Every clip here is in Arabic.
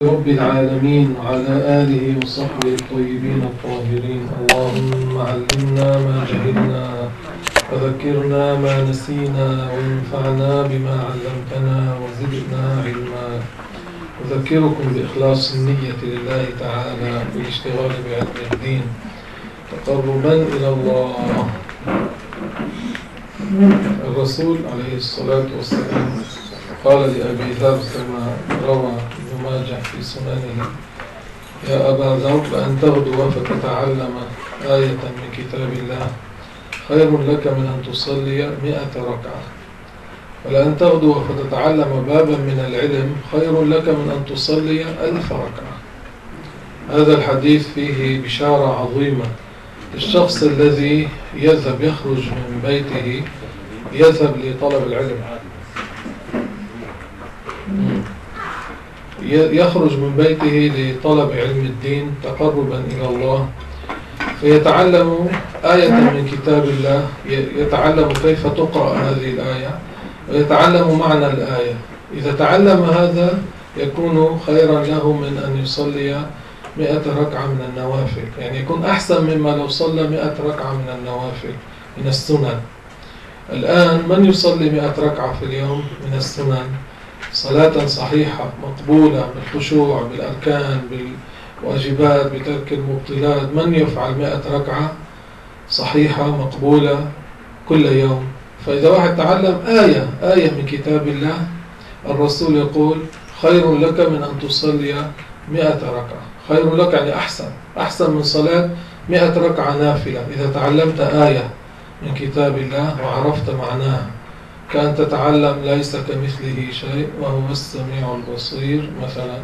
رب العالمين وعلى آله وصحبه الطيبين الطاهرين. اللهم علمنا ما جهلنا وذكرنا ما نسينا وانفعنا بما علمتنا وزدنا علما. أذكركم بإخلاص النية لله تعالى في الاشتغال بعلم الدين تقربا إلى الله. الرسول عليه الصلاة والسلام قال لأبي ذر كما روى ابن ماجه في سننه: يا أبا ذر لأن تغدو فتتعلم آية من كتاب الله خير لك من أن تصلي 100 ركعة، ولأن تغدو فتتعلم بابا من العلم خير لك من أن تصلي 1000 ركعة. هذا الحديث فيه بشارة عظيمة للشخص الذي يخرج من بيته يذهب لطلب العلم، يخرج من بيته لطلب علم الدين تقربا إلى الله، فيتعلم آية من كتاب الله، يتعلم كيف تقرأ هذه الآية ويتعلم معنى الآية. إذا تعلم هذا يكون خيرا له من أن يصلي 100 ركعة من النوافل، يعني يكون أحسن مما لو صلى 100 ركعة من النوافل من السنن. الآن من يصلي 100 ركعة في اليوم من السنن صلاة صحيحة مقبولة بالخشوع بالأركان بالواجبات بترك المبطلات؟ من يفعل 100 ركعة صحيحة مقبولة كل يوم؟ فإذا واحد تعلم آية من كتاب الله، الرسول يقول خير لك من أن تصلي 100 ركعة. خير لك يعني أحسن من صلاة 100 ركعة نافلة. إذا تعلمت آية من كتاب الله وعرفت معناها كأن تتعلم ليس كمثله شيء وهو السميع البصير مثلا،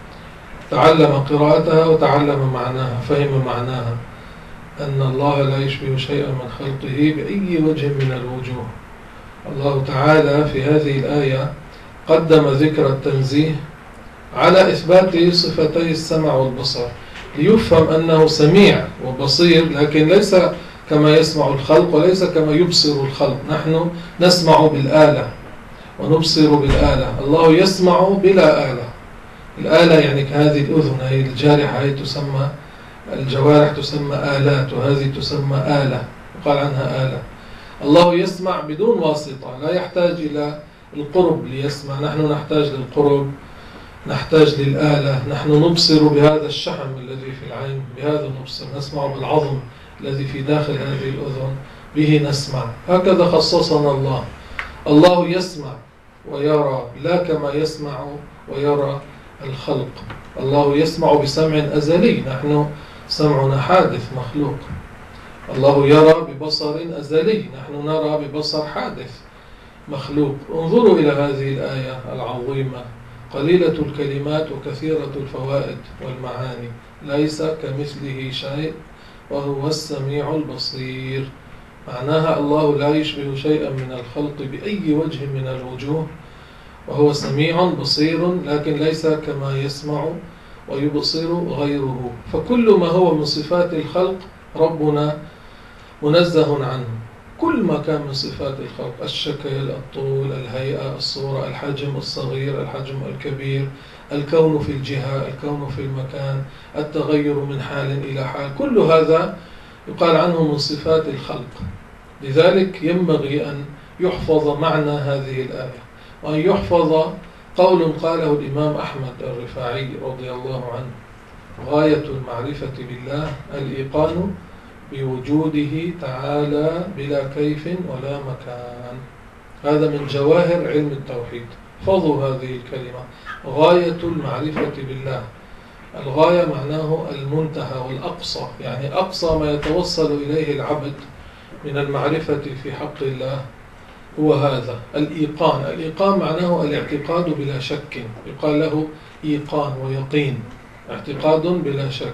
تعلم قراءتها وتعلم معناها، فهم معناها أن الله لا يشبه شيئا من خلقه بأي وجه من الوجوه. الله تعالى في هذه الآية قدم ذكر التنزيه على إثبات صفتي السمع والبصر ليفهم أنه سميع وبصير، لكن ليس كما يسمع الخلق وليس كما يبصر الخلق. نحن نسمع بالآلة ونبصر بالآلة، الله يسمع بلا آلة. الآلة يعني كهذه الأذن، هذه الجارحة، هي تسمى الجوارح تسمى آلات، وهذه تسمى آلة، وقال عنها آلة. الله يسمع بدون واسطة، لا يحتاج إلى القرب ليسمع. نحن نحتاج للقرب، نحتاج للآلة. نحن نبصر بهذا الشحم الذي في العين، بهذا نبصر، نسمع بالعظم الذي في داخل هذه الأذن، به نسمع. هكذا خصصنا الله. الله يسمع ويرى لا كما يسمع ويرى الخلق. الله يسمع بسمع أزلي، نحن سمعنا حادث مخلوق. الله يرى ببصر أزلي، نحن نرى ببصر حادث مخلوق. انظروا إلى هذه الآية العظيمة، قليلة الكلمات وكثيرة الفوائد والمعاني. ليس كمثله شيء وهو السميع البصير، معناها الله لا يشبه شيئا من الخلق بأي وجه من الوجوه، وهو سميع بصير، لكن ليس كما يسمع ويبصر غيره. فكل ما هو من صفات الخلق ربنا منزه عنه. كل ما كان من صفات الخلق، الشكل، الطول، الهيئة، الصورة، الحجم الصغير، الحجم الكبير، الكون في الجهة، الكون في المكان، التغير من حال إلى حال، كل هذا يقال عنه من صفات الخلق. لذلك ينبغي أن يحفظ معنى هذه الآية، وأن يحفظ قول قاله الإمام أحمد الرفاعي رضي الله عنه: غاية المعرفة بالله الإيقان بوجوده تعالى بلا كيف ولا مكان. هذا من جواهر علم التوحيد. احفظوا هذه الكلمة: غاية المعرفة بالله. الغاية معناه المنتهى والأقصى، يعني أقصى ما يتوصل إليه العبد من المعرفة في حق الله هو هذا الإيقان. الإيقان معناه الاعتقاد بلا شك، يقال له إيقان ويقين، اعتقاد بلا شك.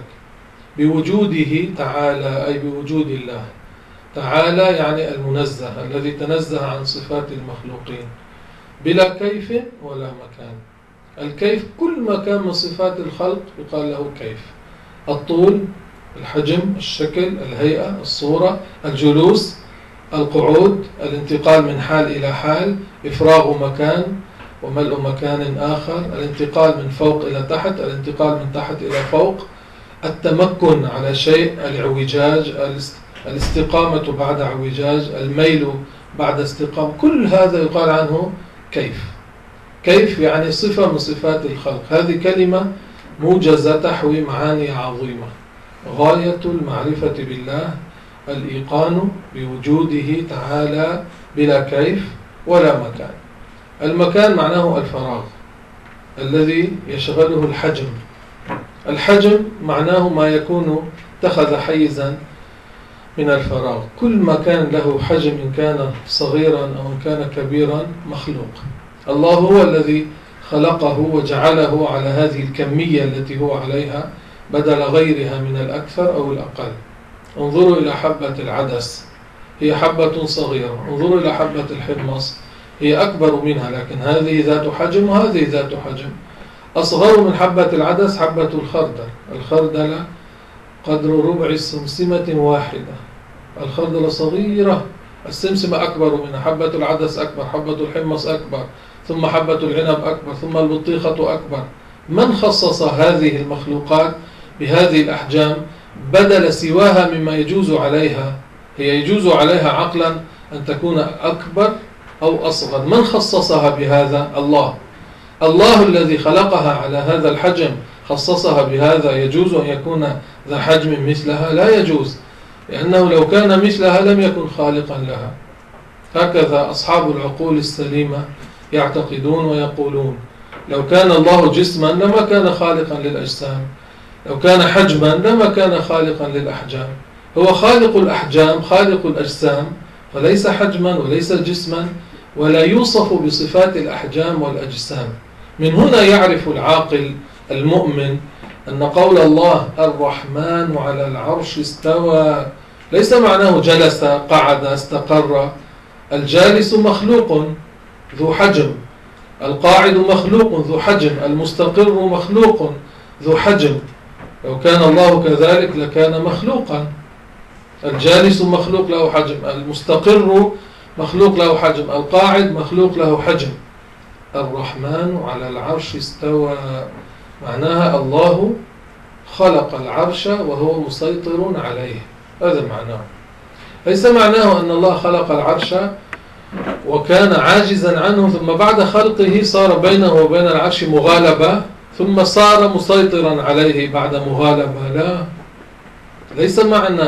بوجوده تعالى أي بوجود الله تعالى، يعني المنزه الذي تنزه عن صفات المخلوقين، بلا كيف ولا مكان. الكيف كل ما كان من صفات الخلق يقال له كيف: الطول، الحجم، الشكل، الهيئة، الصورة، الجلوس، القعود، الانتقال من حال إلى حال، إفراغ مكان، وملء مكان آخر، الانتقال من فوق إلى تحت، الانتقال من تحت إلى فوق، التمكن على شيء، الاعوجاج، الاستقامة بعد اعوجاج، الميل بعد استقامة، كل هذا يقال عنه كيف. كيف يعني صفة من صفات الخلق. هذه كلمة موجزة تحوي معاني عظيمة. غاية المعرفة بالله الإيقان بوجوده تعالى بلا كيف ولا مكان. المكان معناه الفراغ الذي يشغله الحجم. الحجم معناه ما يكون اتخذ حيزا من الفراغ. كل ما كان له حجم إن كان صغيرا أو إن كان كبيرا مخلوق. الله هو الذي خلقه وجعله على هذه الكمية التي هو عليها بدل غيرها من الأكثر أو الأقل. انظروا إلى حبة العدس، هي حبة صغيرة. انظروا إلى حبة الحمص، هي أكبر منها، لكن هذه ذات حجم وهذه ذات حجم. أصغر من حبة العدس حبة الخردل. الخردلة قدر ربع السمسمة واحدة. الخردلة صغيرة، السمسمة أكبر منها، حبة العدس أكبر، حبة الحمص أكبر، ثم حبة العنب أكبر، ثم البطيخة أكبر. من خصص هذه المخلوقات بهذه الأحجام بدل سواها مما يجوز عليها؟ هي يجوز عليها عقلا أن تكون أكبر أو أصغر. من خصصها بهذا؟ الله. الله الذي خلقها على هذا الحجم خصصها بهذا. يجوز أن يكون ذا حجم مثلها؟ لا يجوز، لأنه لو كان مثلها لم يكن خالقا لها. هكذا أصحاب العقول السليمة يعتقدون ويقولون: لو كان الله جسما لما كان خالقا للأجسام، لو كان حجما لما كان خالقا للأحجام. هو خالق الأحجام، خالق الأجسام، فليس حجما وليس جسما، ولا يوصف بصفات الأحجام والأجسام. من هنا يعرف العاقل المؤمن أن قول الله الرحمن على العرش استوى ليس معناه جلس، قعد، استقر. الجالس مخلوق ذو حجم، القاعد مخلوق ذو حجم، المستقر مخلوق ذو حجم. لو كان الله كذلك لكان مخلوقا. الجالس مخلوق له حجم، المستقر مخلوق له حجم، القاعد مخلوق له حجم. الرحمن على العرش استوى معناها الله خلق العرش وهو مسيطر عليه. هذا معناه. ليس معناه أن الله خلق العرش وكان عاجزا عنه ثم بعد خلقه صار بينه وبين العرش مغالبة ثم صار مسيطرا عليه بعد مغالبة. لا، ليس معنى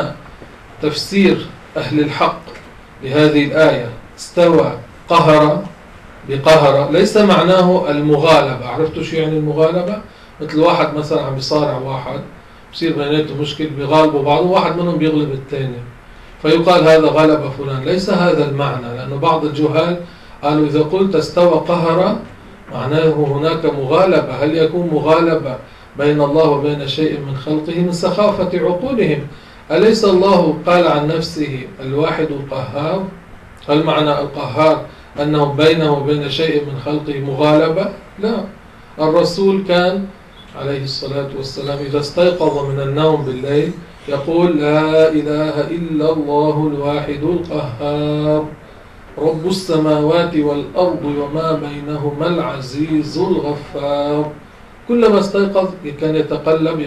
تفسير أهل الحق لهذه الآية استوى قهر بقهر ليس معناه المغالبة. عرفتوا شو يعني المغالبة؟ مثل واحد مثلا عم بيصارع واحد، بصير بيناتهم مشكل، بيغالبوا بعض، واحد منهم بيغلب الثاني فيقال هذا غلب فلان. ليس هذا المعنى، لأن بعض الجهال قالوا إذا قلت استوى قهر معناه هناك مغالبة. هل يكون مغالبة بين الله وبين شيء من خلقه؟ من سخافة عقولهم. أليس الله قال عن نفسه الواحد القهار؟ هل معنى القهار أنه بينه وبين شيء من خلقه مغالبة؟ لا. الرسول كان عليه الصلاة والسلام إذا استيقظ من النوم بالليل يقول لا إله إلا الله الواحد القهار رب السماوات والأرض وما بينهما العزيز الغفار. كلما استيقظ كان يتقلب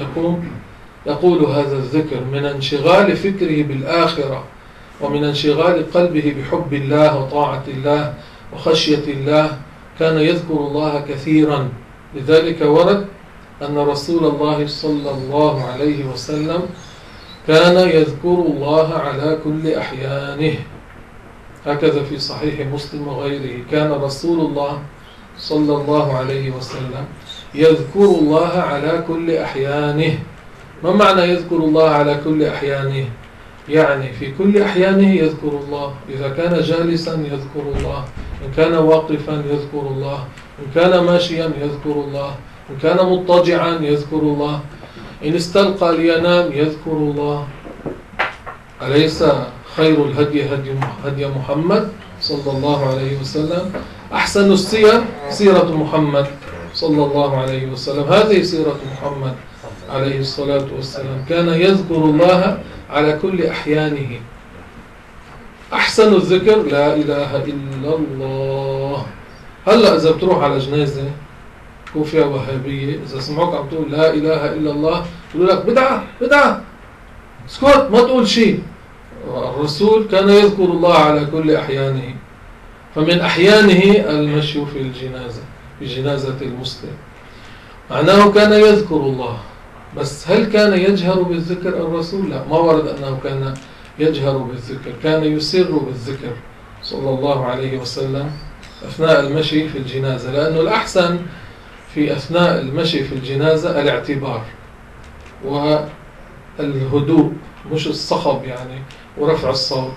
يقول هذا الذكر من انشغال فكره بالآخرة ومن انشغال قلبه بحب الله وطاعة الله وخشية الله. كان يذكر الله كثيرا. لذلك ورد أن رسول الله صلى الله عليه وسلم كان يذكر الله على كل أحيانه. هكذا في صحيح مسلم وغيره كان رسول الله صلى الله عليه وسلم يذكر الله على كل أحيانه. ما معنى يذكر الله على كل أحيانه؟ يعني في كل أحيانه يذكر الله. إذا كان جالسا يذكر الله، إن كان واقفا يذكر الله، إن كان ماشيا يذكر الله، إن كان مضطجعا يذكر الله، إن استلقى لينام يذكر الله. أليس خير الهدي هدي محمد صلى الله عليه وسلم؟ أحسن السير سيرة محمد صلى الله عليه وسلم. هذه سيرة محمد عليه الصلاة والسلام. كان يذكر الله على كل أحيانه. أحسن الذكر لا إله إلا الله. هلا إذا بتروح على جنازة يكون فيها وهابية، إذا سمعوك عم تقول لا إله إلا الله يقولوا لك بدعة بدعة، اسكت ما تقول شيء. الرسول كان يذكر الله على كل أحيانه، فمن أحيانه المشي في الجنازة، في جنازة المسلم، معناه كان يذكر الله. بس هل كان يجهر بالذكر الرسول؟ لا، ما ورد أنه كان يجهر بالذكر، كان يسر بالذكر صلى الله عليه وسلم أثناء المشي في الجنازة، لأنه الأحسن في أثناء المشي في الجنازة الاعتبار والهدوء، مش الصخب يعني ورفع الصوت.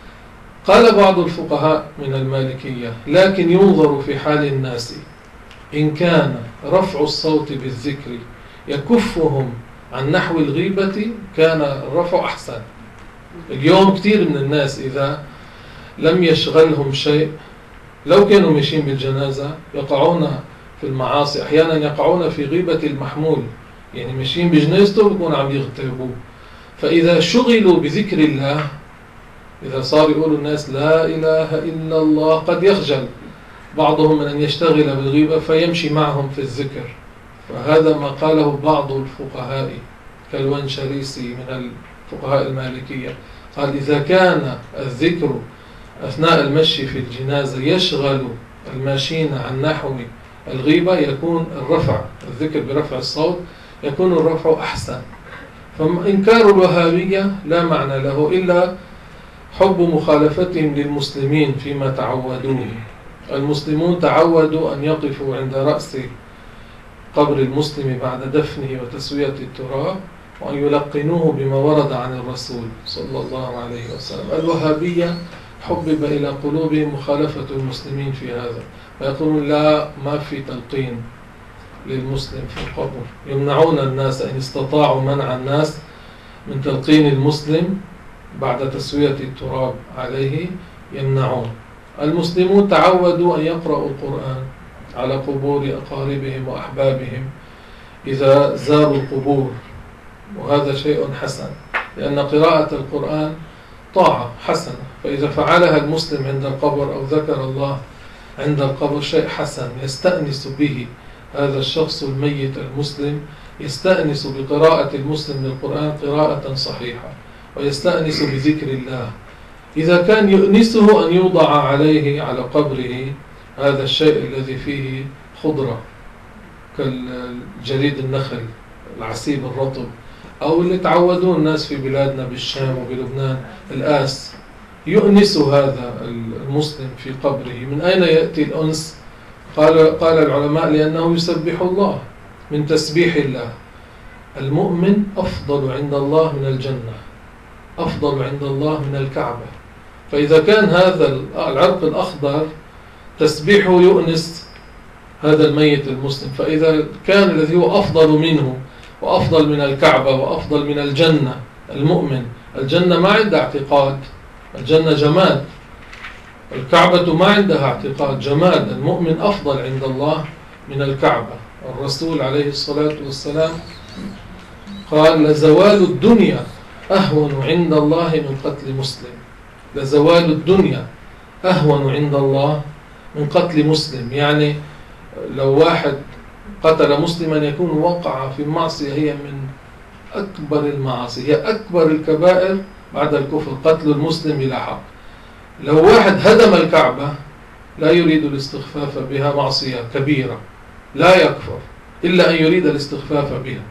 قال بعض الفقهاء من المالكية: لكن ينظر في حال الناس، إن كان رفع الصوت بالذكر يكفهم عن نحو الغيبة كان الرفع أحسن. اليوم كثير من الناس إذا لم يشغلهم شيء، لو كانوا ماشيين بالجنازة يقعون في المعاصي، أحيانا يقعون في غيبة المحمول، يعني ماشيين بجنازته بيكون عم يغتابوه. فإذا شغلوا بذكر الله، إذا صار يقولوا الناس لا إله إلا الله، قد يخجل بعضهم من أن يشتغل بالغيبة فيمشي معهم في الذكر. فهذا ما قاله بعض الفقهاء كالونشريسي من الفقهاء المالكية، قال: إذا كان الذكر أثناء المشي في الجنازة يشغل الماشين عن نحو الغيبة، يكون الرفع، الذكر برفع الصوت، يكون الرفع أحسن. فإنكار الوهابية لا معنى له إلا حب مخالفتهم للمسلمين فيما تعودوه. المسلمون تعودوا أن يقفوا عند رأس قبر المسلم بعد دفنه وتسوية التراب، وأن يلقنوه بما ورد عن الرسول صلى الله عليه وسلم. الوهابية حبب إلى قلوبهم مخالفة المسلمين في هذا، فيقولون لا، ما في تلقين للمسلم في القبر، يمنعون الناس، إن استطاعوا منع الناس من تلقين المسلم بعد تسوية التراب عليه يمنعون. المسلمون تعودوا أن يقرأوا القرآن على قبور أقاربهم وأحبابهم إذا زاروا القبور، وهذا شيء حسن، لأن قراءة القرآن طاعة حسنة، فإذا فعلها المسلم عند القبر أو ذكر الله عند القبر شيء حسن يستأنس به هذا الشخص الميت المسلم، يستأنس بقراءة المسلم للقرآن قراءة صحيحة، ويستأنس بذكر الله. إذا كان يؤنسه أن يوضع عليه على قبره هذا الشيء الذي فيه خضرة كالجريد النخل، العسيب الرطب، أو اللي تعودون الناس في بلادنا بالشام وبلبنان الآس، يؤنس هذا المسلم في قبره. من أين يأتي الأنس؟ قال العلماء: لأنه يسبح الله، من تسبيح الله. المؤمن أفضل عند الله من الجنة، أفضل عند الله من الكعبة. فإذا كان هذا العرق الأخضر تسبيحه يؤنس هذا الميت المسلم، فإذا كان الذي هو أفضل منه وأفضل من الكعبة وأفضل من الجنة المؤمن، الجنة ما عندها اعتقاد، الجنة جماد، الكعبة ما عندها اعتقاد، جماد. المؤمن أفضل عند الله من الكعبة. الرسول عليه الصلاة والسلام قال: لزوال الدنيا أهون عند الله من قتل مسلم. لزوال الدنيا أهون عند الله من قتل مسلم، يعني لو واحد قتل مسلما يكون وقع في معصية هي من أكبر المعاصي، هي أكبر الكبائر بعد الكفر، قتل المسلم بلا حق. لو واحد هدم الكعبة لا يريد الاستخفاف بها، معصية كبيرة لا يكفر إلا أن يريد الاستخفاف بها.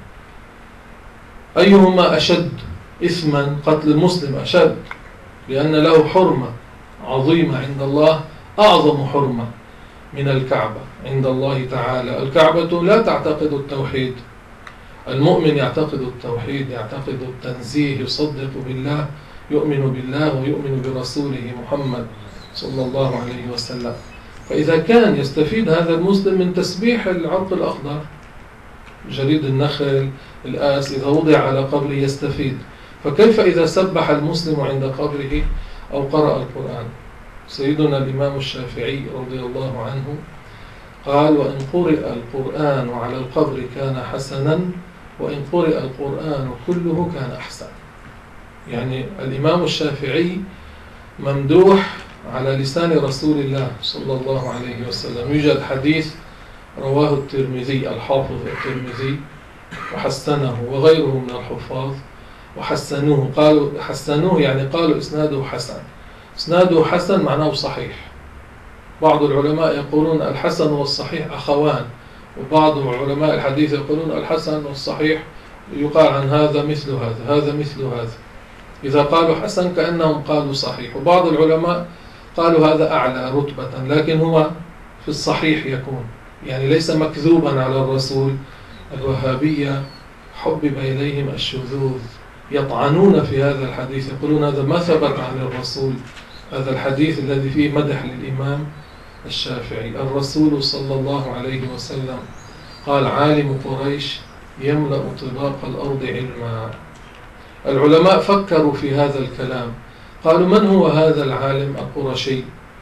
أيهما أشد إثما؟ قتل المسلم أشد، لأن له حرمة عظيمة عند الله، أعظم حرمة من الكعبة عند الله تعالى. الكعبة لا تعتقد التوحيد، المؤمن يعتقد التوحيد، يعتقد التنزيه، يصدق بالله، يؤمن بالله ويؤمن برسوله محمد صلى الله عليه وسلم. فإذا كان يستفيد هذا المسلم من تسبيح العرق الأخضر، جريد النخل، الآس، إذا وضع على قبره يستفيد، فكيف إذا سبح المسلم عند قبره أو قرأ القرآن؟ سيدنا الإمام الشافعي رضي الله عنه قال: وإن قرئ القرآن على القبر كان حسنا، وإن قرئ القرآن كله كان أحسن. يعني الإمام الشافعي ممدوح على لسان رسول الله صلى الله عليه وسلم. يوجد حديث رواه الترمذي، الحافظ الترمذي، وحسنه وغيره من الحفاظ وحسنوه. قالوا حسنوه يعني قالوا إسناده حسن. إسناده حسن معناه صحيح. بعض العلماء يقولون الحسن والصحيح أخوان، وبعض علماء الحديث يقولون الحسن والصحيح يقال عن هذا مثل هذا، هذا مثل هذا. إذا قالوا حسن كأنهم قالوا صحيح. وبعض العلماء قالوا هذا أعلى رتبة، لكن هو في الصحيح يكون، يعني ليس مكذوبا على الرسول. الوهابية حبب إليهم الشذوذ، يطعنون في هذا الحديث، يقولون هذا ما ثبت عن الرسول. هذا الحديث الذي فيه مدح للإمام الشافعي، الرسول صلى الله عليه وسلم قال: عالم قريش يملأ طباق الأرض علما. العلماء فكروا في هذا الكلام، قالوا: من هو هذا العالم القرشي؟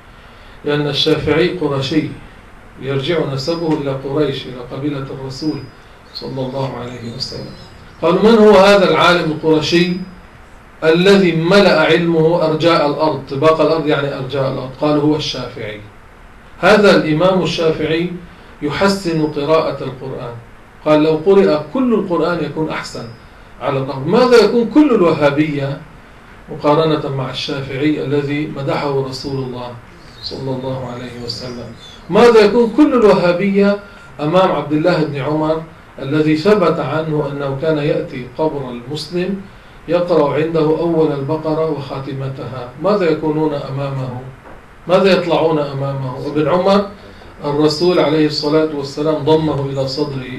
لأن الشافعي قرشي، يرجع نسبه إلى قريش، إلى قبيلة الرسول صلى الله عليه وسلم. قالوا: من هو هذا العالم القرشي الذي ملأ علمه أرجاء الأرض؟ طباق الأرض يعني أرجاء الأرض. قالوا: هو الشافعي. هذا الإمام الشافعي يحسن قراءة القرآن. قال: لو قرأ كل القرآن يكون أحسن على الأرض. ماذا يكون كل الوهابية مقارنة مع الشافعي الذي مدحه رسول الله صلى الله عليه وسلم؟ ماذا يكون كل الوهابية أمام عبد الله بن عمر الذي ثبت عنه أنه كان يأتي قبر المسلم يقرأ عنده أول البقرة وخاتمتها؟ ماذا يكونون أمامه؟ ماذا يطلعون أمامه؟ وابن عمر الرسول عليه الصلاة والسلام ضمه إلى صدره،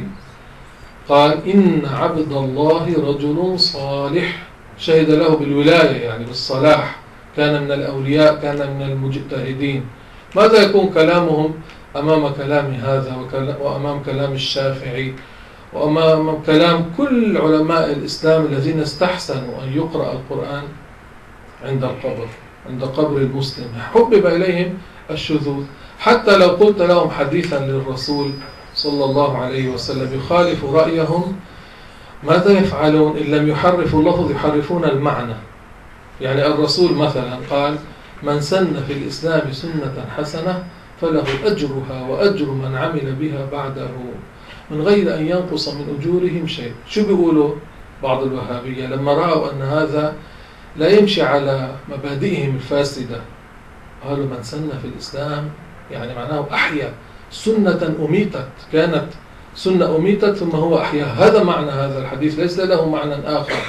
قال: إن عبد الله رجل صالح، شهد له بالولاية يعني بالصلاح، كان من الأولياء، كان من المجتهدين. ماذا يكون كلامهم أمام كلام هذا وأمام كلام الشافعي وأمام كلام كل علماء الإسلام الذين استحسنوا أن يقرأ القرآن عند القبر، عند قبر المسلم؟ حبب إليهم الشذوذ. حتى لو قلت لهم حديثا للرسول صلى الله عليه وسلم يخالف رأيهم، ماذا يفعلون؟ إن لم يحرفوا اللفظ يحرفون المعنى. يعني الرسول مثلا قال: من سن في الإسلام سنة حسنة فله أجرها وأجر من عمل بها بعده من غير أن ينقص من أجورهم شيء. شو بيقولوا بعض الوهابية لما رأوا أن هذا لا يمشي على مبادئهم الفاسدة؟ قالوا: من سن في الإسلام يعني معناه أحيا سنة أميتت، كانت سنة أميتت ثم هو أحيا. هذا معنى هذا الحديث، ليس له معنى آخر.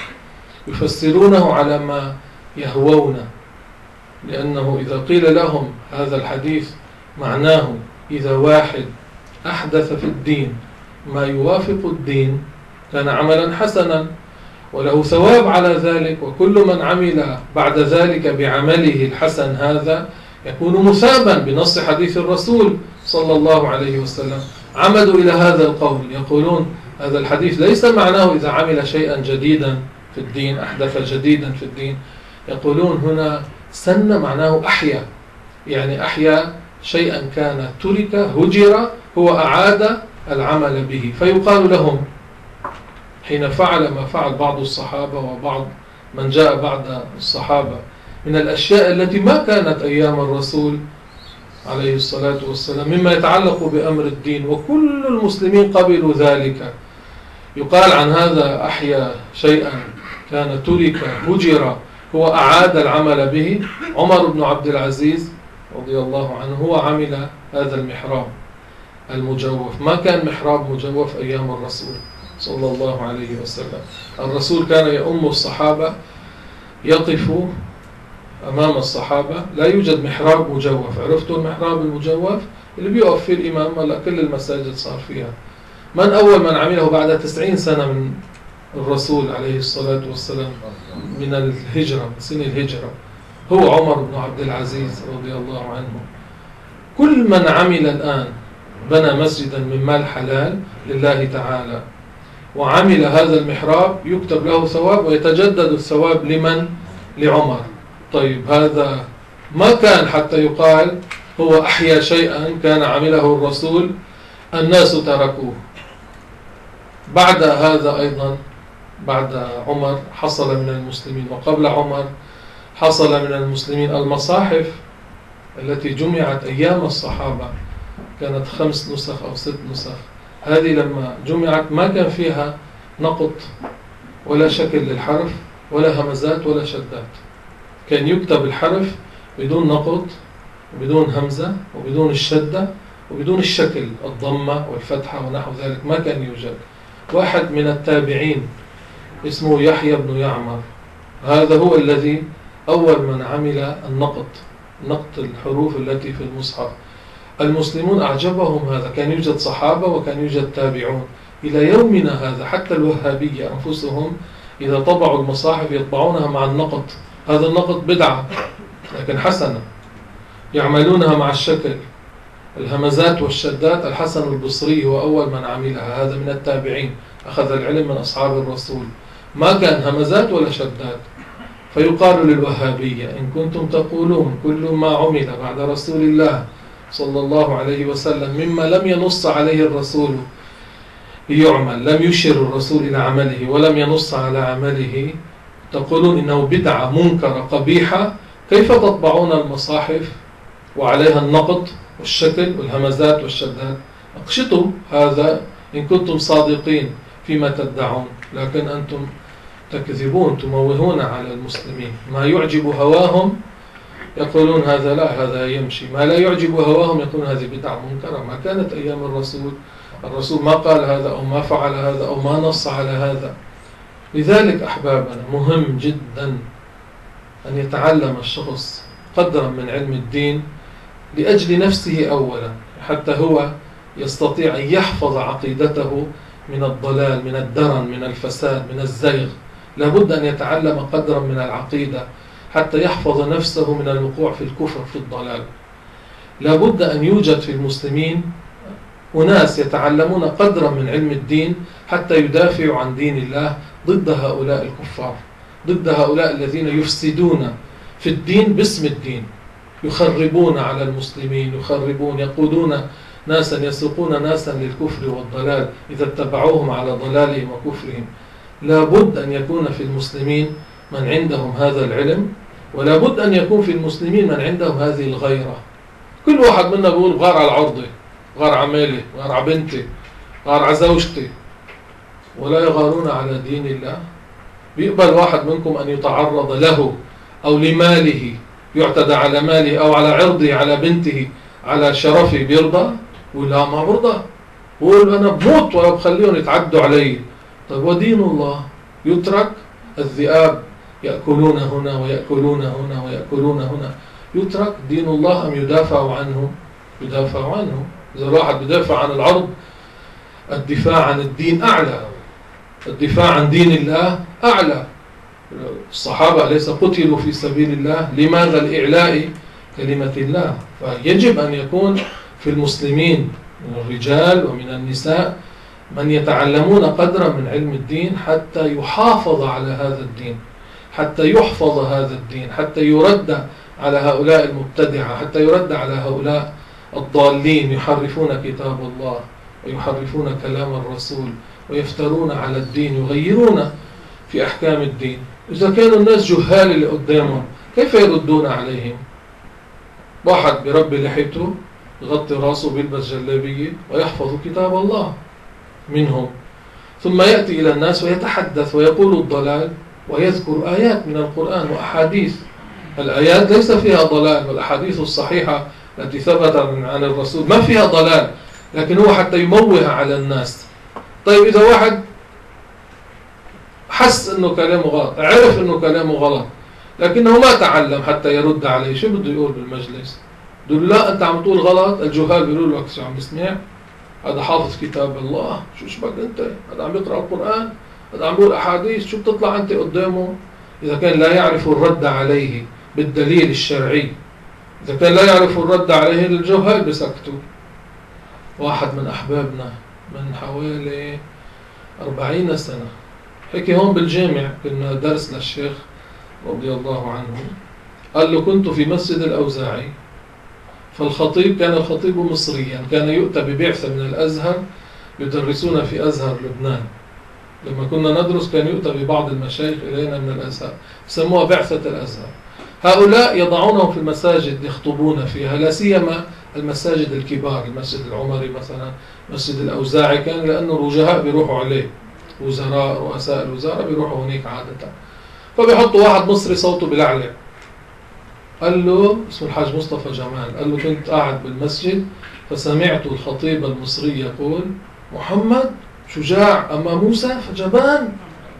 يفسرونه على ما يهوون، لأنه إذا قيل لهم هذا الحديث معناه إذا واحد أحدث في الدين ما يوافق الدين كان عملا حسنا وله ثواب على ذلك، وكل من عمل بعد ذلك بعمله الحسن هذا يكون مثابا بنص حديث الرسول صلى الله عليه وسلم. عمدوا إلى هذا القول، يقولون هذا الحديث ليس معناه إذا عمل شيئا جديدا في الدين، أحدث جديدا في الدين. يقولون هنا سن معناه أحيا، يعني أحيا شيئا كان ترك هجر هو أعاد العمل به. فيقال لهم حين فعل ما فعل بعض الصحابة وبعض من جاء بعد الصحابة من الأشياء التي ما كانت أيام الرسول عليه الصلاة والسلام مما يتعلق بأمر الدين، وكل المسلمين قبلوا ذلك، يقال عن هذا أحيا شيئا كان ترك هجر هو أعاد العمل به. عمر بن عبد العزيز رضي الله عنه هو عمل هذا المحراب المجوف. ما كان محراب مجوف أيام الرسول صلى الله عليه وسلم. الرسول كان يؤم الصحابة، يقف أمام الصحابة، لا يوجد محراب مجوف. عرفتوا المحراب المجوف اللي بيقف فيه الإمام؟ ولا كل المساجد صار فيها. من أول من عمله بعد 90 سنة من الرسول عليه الصلاة والسلام من الهجرة، من سن الهجرة، هو عمر بن عبد العزيز رضي الله عنه. كل من عمل الآن بنى مسجدا من مال حلال لله تعالى وعمل هذا المحراب يكتب له ثواب ويتجدد الثواب لمن؟ لعمر. طيب هذا ما كان حتى يقال هو أحيا شيئا كان عمله الرسول الناس تركوه. بعد هذا أيضا بعد عمر حصل من المسلمين، وقبل عمر حصل من المسلمين المصاحف التي جمعت أيام الصحابة كانت 5 نسخ أو 6 نسخ، هذه لما جمعت ما كان فيها نقط ولا شكل للحرف ولا همزات ولا شدات، كان يكتب الحرف بدون نقط وبدون همزة وبدون الشدة وبدون الشكل الضمة والفتحة ونحو ذلك، ما كان يوجد. واحد من التابعين اسمه يحيى بن يعمر، هذا هو الذي أول من عمل نقط الحروف التي في المصحف. المسلمون أعجبهم هذا، كان يوجد صحابة وكان يوجد تابعون إلى يومنا هذا. حتى الوهابية أنفسهم إذا طبعوا المصاحف يطبعونها مع النقط، هذا النقط بدعة لكن حسنة، يعملونها مع الشكل. الهمزات والشدات الحسن البصري هو أول من عملها، هذا من التابعين، أخذ العلم من أصحاب الرسول، ما كان همزات ولا شدات. فيقال للوهابية إن كنتم تقولون كل ما عمل بعد رسول الله صلى الله عليه وسلم مما لم ينص عليه الرسول يعمل، لم يشر الرسول إلى عمله ولم ينص على عمله، تقولون إنه بدعة منكرة قبيحة، كيف تطبعون المصاحف وعليها النقط والشكل والهمزات والشدات؟ اقشطوا هذا إن كنتم صادقين فيما تدعون، لكن أنتم تكذبون، تموهون على المسلمين. ما يعجب هواهم يقولون هذا لا، هذا يمشي، ما لا يعجب هواهم يقولون هذه بدعة منكرة. ما كانت أيام الرسول ما قال هذا أو ما فعل هذا أو ما نص على هذا. لذلك أحبابنا مهم جدا أن يتعلم الشخص قدرا من علم الدين لأجل نفسه أولا، حتى هو يستطيع أن يحفظ عقيدته من الضلال، من الدرن، من الفساد، من الزيغ. لابد أن يتعلم قدرا من العقيدة حتى يحفظ نفسه من الوقوع في الكفر في الضلال. لابد أن يوجد في المسلمين أناس يتعلمون قدرا من علم الدين حتى يدافعوا عن دين الله ضد هؤلاء الكفار، ضد هؤلاء الذين يفسدون في الدين باسم الدين، يخربون على المسلمين، يقودون ناسا، يسوقون ناسا للكفر والضلال إذا اتبعوهم على ضلالهم وكفرهم. لابد أن يكون في المسلمين من عندهم هذا العلم، ولابد أن يكون في المسلمين من عندهم هذه الغيرة. كل واحد منا بيقول غار على عرضي، غار على مالي، غار على بنتي، غار على زوجتي، ولا يغارون على دين الله. بيقبل واحد منكم أن يتعرض له أو لماله، يعتدى على ماله أو على عرضه، على بنته، على شرفه، بيرضى؟ ولا ما برضى، بقول أنا بموت ولا بخليهم يتعدوا علي. طيب ودين الله يترك؟ الذئاب يأكلون هنا ويأكلون هنا ويأكلون هنا، يترك دين الله أم يدافع عنه؟ يدافع عنه. إذا الواحد بدافع عن العرض، الدفاع عن الدين أعلى، الدفاع عن دين الله أعلى. الصحابة ليس قتلوا في سبيل الله، لماذا؟ لإعلاء كلمة الله. فيجب أن يكون في المسلمين من الرجال ومن النساء من يتعلمون قدرا من علم الدين حتى يحافظ على هذا الدين، حتى يحفظ هذا الدين، حتى يرد على هؤلاء المبتدعة، حتى يرد على هؤلاء الضالين يحرفون كتاب الله ويحرفون كلام الرسول ويفترون على الدين، يغيرون في أحكام الدين. إذا كانوا الناس جهال اللي قدامهم كيف يردون عليهم؟ واحد بربي لحيته، يغطي راسه، بيلبس جلابية ويحفظ كتاب الله منهم، ثم يأتي إلى الناس ويتحدث ويقول الضلال ويذكر آيات من القرآن وأحاديث. الآيات ليس فيها ضلال، والأحاديث الصحيحة التي ثبت عن الرسول ما فيها ضلال، لكن هو حتى يموه على الناس. طيب إذا واحد حس أنه كلامه غلط، عرف أنه كلامه غلط، لكنه ما تعلم حتى يرد عليه، شو بده يقول بالمجلس؟ يقول لا أنت عم تقول غلط. الجهال بيقولوا لك شو عم يسمع؟ هذا حافظ كتاب الله، شو شبك أنت؟ هذا عم يقرأ القرآن، هذا عم يقول أحاديث، شو بتطلع أنت قدامه؟ إذا كان لا يعرف الرد عليه بالدليل الشرعي، إذا كان لا يعرف الرد عليه الجهال بسكتوا. واحد من أحبابنا من حوالي 40 سنة حكي هون بالجامع، كنا درس للشيخ رضي الله عنه، قال له كنت في مسجد الأوزاعي، فالخطيب كان الخطيب مصريا، كان يؤتى ببعثة من الأزهر يدرسون في أزهر لبنان. لما كنا ندرس كان يؤتى ببعض المشايخ إلينا من الأزهر، سموها بعثة الأزهر. هؤلاء يضعونهم في المساجد يخطبون فيها، لا سيما المساجد الكبار، المسجد العمري مثلا، مسجد الأوزاعي، كان لأنه الوجهاء بيروحوا عليه، وزراء رؤساء الوزراء بيروحوا هناك عادة. فبيحطوا واحد مصري صوته بلعلع، قال له اسمه الحاج مصطفى جمال، قال له كنت قاعد بالمسجد فسمعت الخطيب المصري يقول محمد شجاع أما موسى فجبان.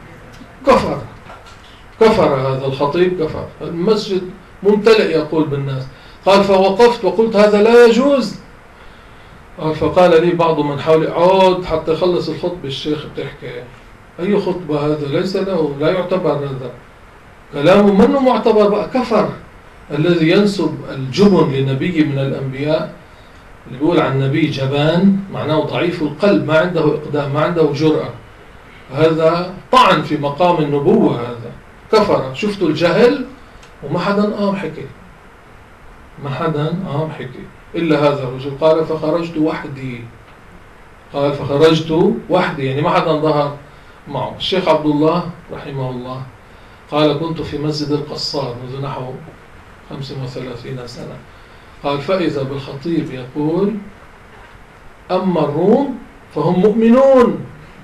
كفر هذا الخطيب، كفر. المسجد ممتلئ يقول بالناس. قال فوقفت وقلت هذا لا يجوز. فقال لي بعض من حولي عود حتى يخلص الخطبة. الشيخ بتحكي أي خطبة هذا؟ ليس له، لا يعتبر هذا كلامه، منه معتبر بقى، كفر. الذي ينسب الجبن لنبي من الأنبياء، اللي بيقول عن نبي جبان، معناه ضعيف القلب، ما عنده إقدام، ما عنده جرأة، هذا طعن في مقام النبوة، هذا كفر. شفتوا الجهل؟ وما حدا قام حكي، ما حدا قام حكي إلا هذا الرجل. قال فخرجت وحدي، قال فخرجت وحدي، يعني ما حدا ظهر معه. الشيخ عبد الله رحمه الله قال كنت في مسجد القصار منذ نحو 35 سنة. قال فإذا بالخطيب يقول أما الروم فهم مؤمنون.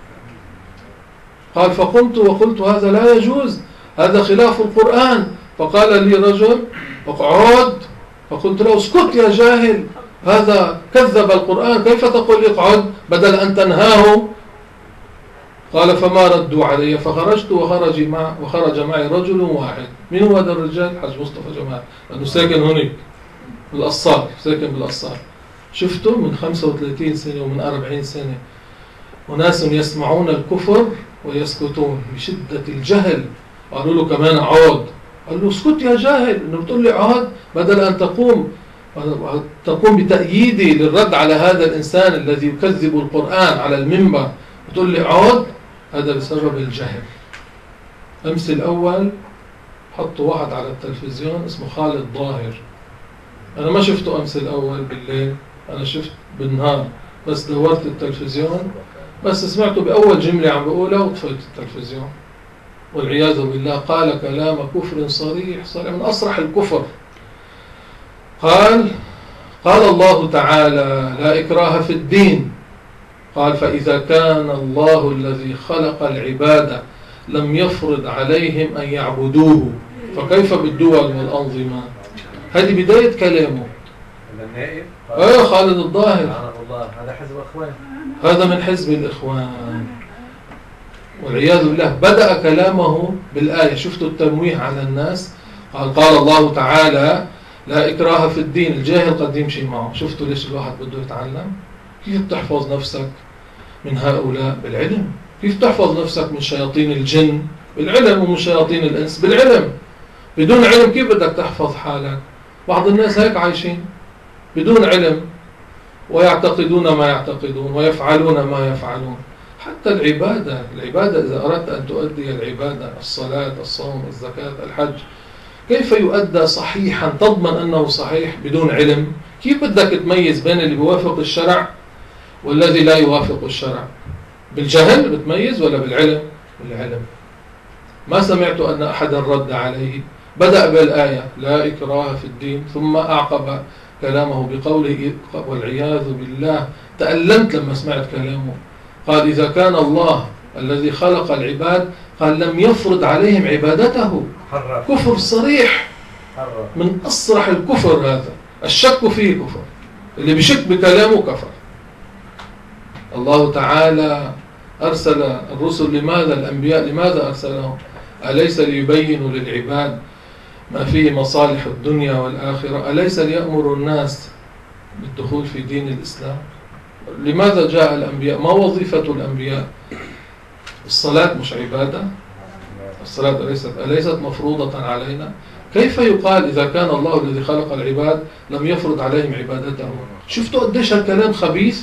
قال فقمت وقلت هذا لا يجوز، هذا خلاف القرآن. فقال لي رجل اقعد، فقلت له اسكت يا جاهل، هذا كذب القرآن، كيف تقول اقعد بدل أن تنهاه؟ قال فما ردوا علي، فخرجت وخرج معي رجل واحد. من هو هذا الرجال؟ حاج مصطفى جمال، لأنه ساكن هناك بالقصار، ساكن بالقصار. شفته من 35 سنة ومن 40 سنة، وناس يسمعون الكفر ويسكتون بشدة الجهل. قالوا له كمان عود، قال له اسكت يا جاهل، انه بتقول لي عود بدل أن تقوم بتأييدي للرد على هذا الإنسان الذي يكذب القرآن على المنبر، بتقول لي عود. هذا بسبب الجهل. أمس الأول حطوا واحد على التلفزيون اسمه خالد ظاهر، أنا ما شفته أمس الأول بالليل، أنا شفت بالنهار، بس دورت التلفزيون بس سمعته بأول جملة عم بقولها وطفيت التلفزيون، والعياذ بالله. قال كلام كفر صريح من أصرح الكفر. قال الله تعالى لا إكراه في الدين. قال فإذا كان الله الذي خلق العباد لم يفرض عليهم أن يعبدوه فكيف بالدول والأنظمة؟ هذه بداية كلامه. النائب خالد الظاهر، هذا حزب أخوان، هذا من حزب الإخوان والعياذ بالله. بدأ كلامه بالآية، شفتوا التمويه على الناس. قال الله تعالى لا إكراه في الدين، الجاهل قد يمشي معه. شفتوا ليش الواحد بده يتعلم؟ كيف تحفظ نفسك من هؤلاء؟ بالعلم. كيف تحفظ نفسك من شياطين الجن؟ بالعلم. ومن شياطين الإنس؟ بالعلم. بدون علم كيف بدك تحفظ حالك؟ بعض الناس هيك عايشين بدون علم، ويعتقدون ما يعتقدون ويفعلون ما يفعلون. حتى العبادة إذا أردت أن تؤدي العبادة، الصلاة، الصوم، الزكاة، الحج، كيف يؤدى صحيحا تضمن أنه صحيح بدون علم؟ كيف بدك تميز بين اللي بيوافق الشرع والذي لا يوافق الشرع؟ بالجهل بتميز ولا بالعلم؟ بالعلم. ما سمعت أن أحدا رد عليه. بدأ بالآية لا إكراه في الدين، ثم أعقب كلامه بقوله والعياذ بالله. تألمت لما سمعت كلامه. قال إذا كان الله الذي خلق العباد قال لم يفرض عليهم عبادته، كفر صريح من أصرح الكفر. هذا الشك فيه كفر، اللي بشك بكلامه كفر. الله تعالى أرسل الرسل لماذا؟ الأنبياء لماذا أرسلهم؟ أليس ليبينوا للعباد ما فيه مصالح الدنيا والآخرة؟ أليس ليأمر الناس بالدخول في دين الإسلام؟ لماذا جاء الأنبياء؟ ما وظيفة الأنبياء؟ الصلاة مش عبادة؟ الصلاة أليست مفروضة علينا؟ كيف يقال إذا كان الله الذي خلق العباد لم يفرض عليهم عبادته؟ شفتوا قديش الكلام خبيث؟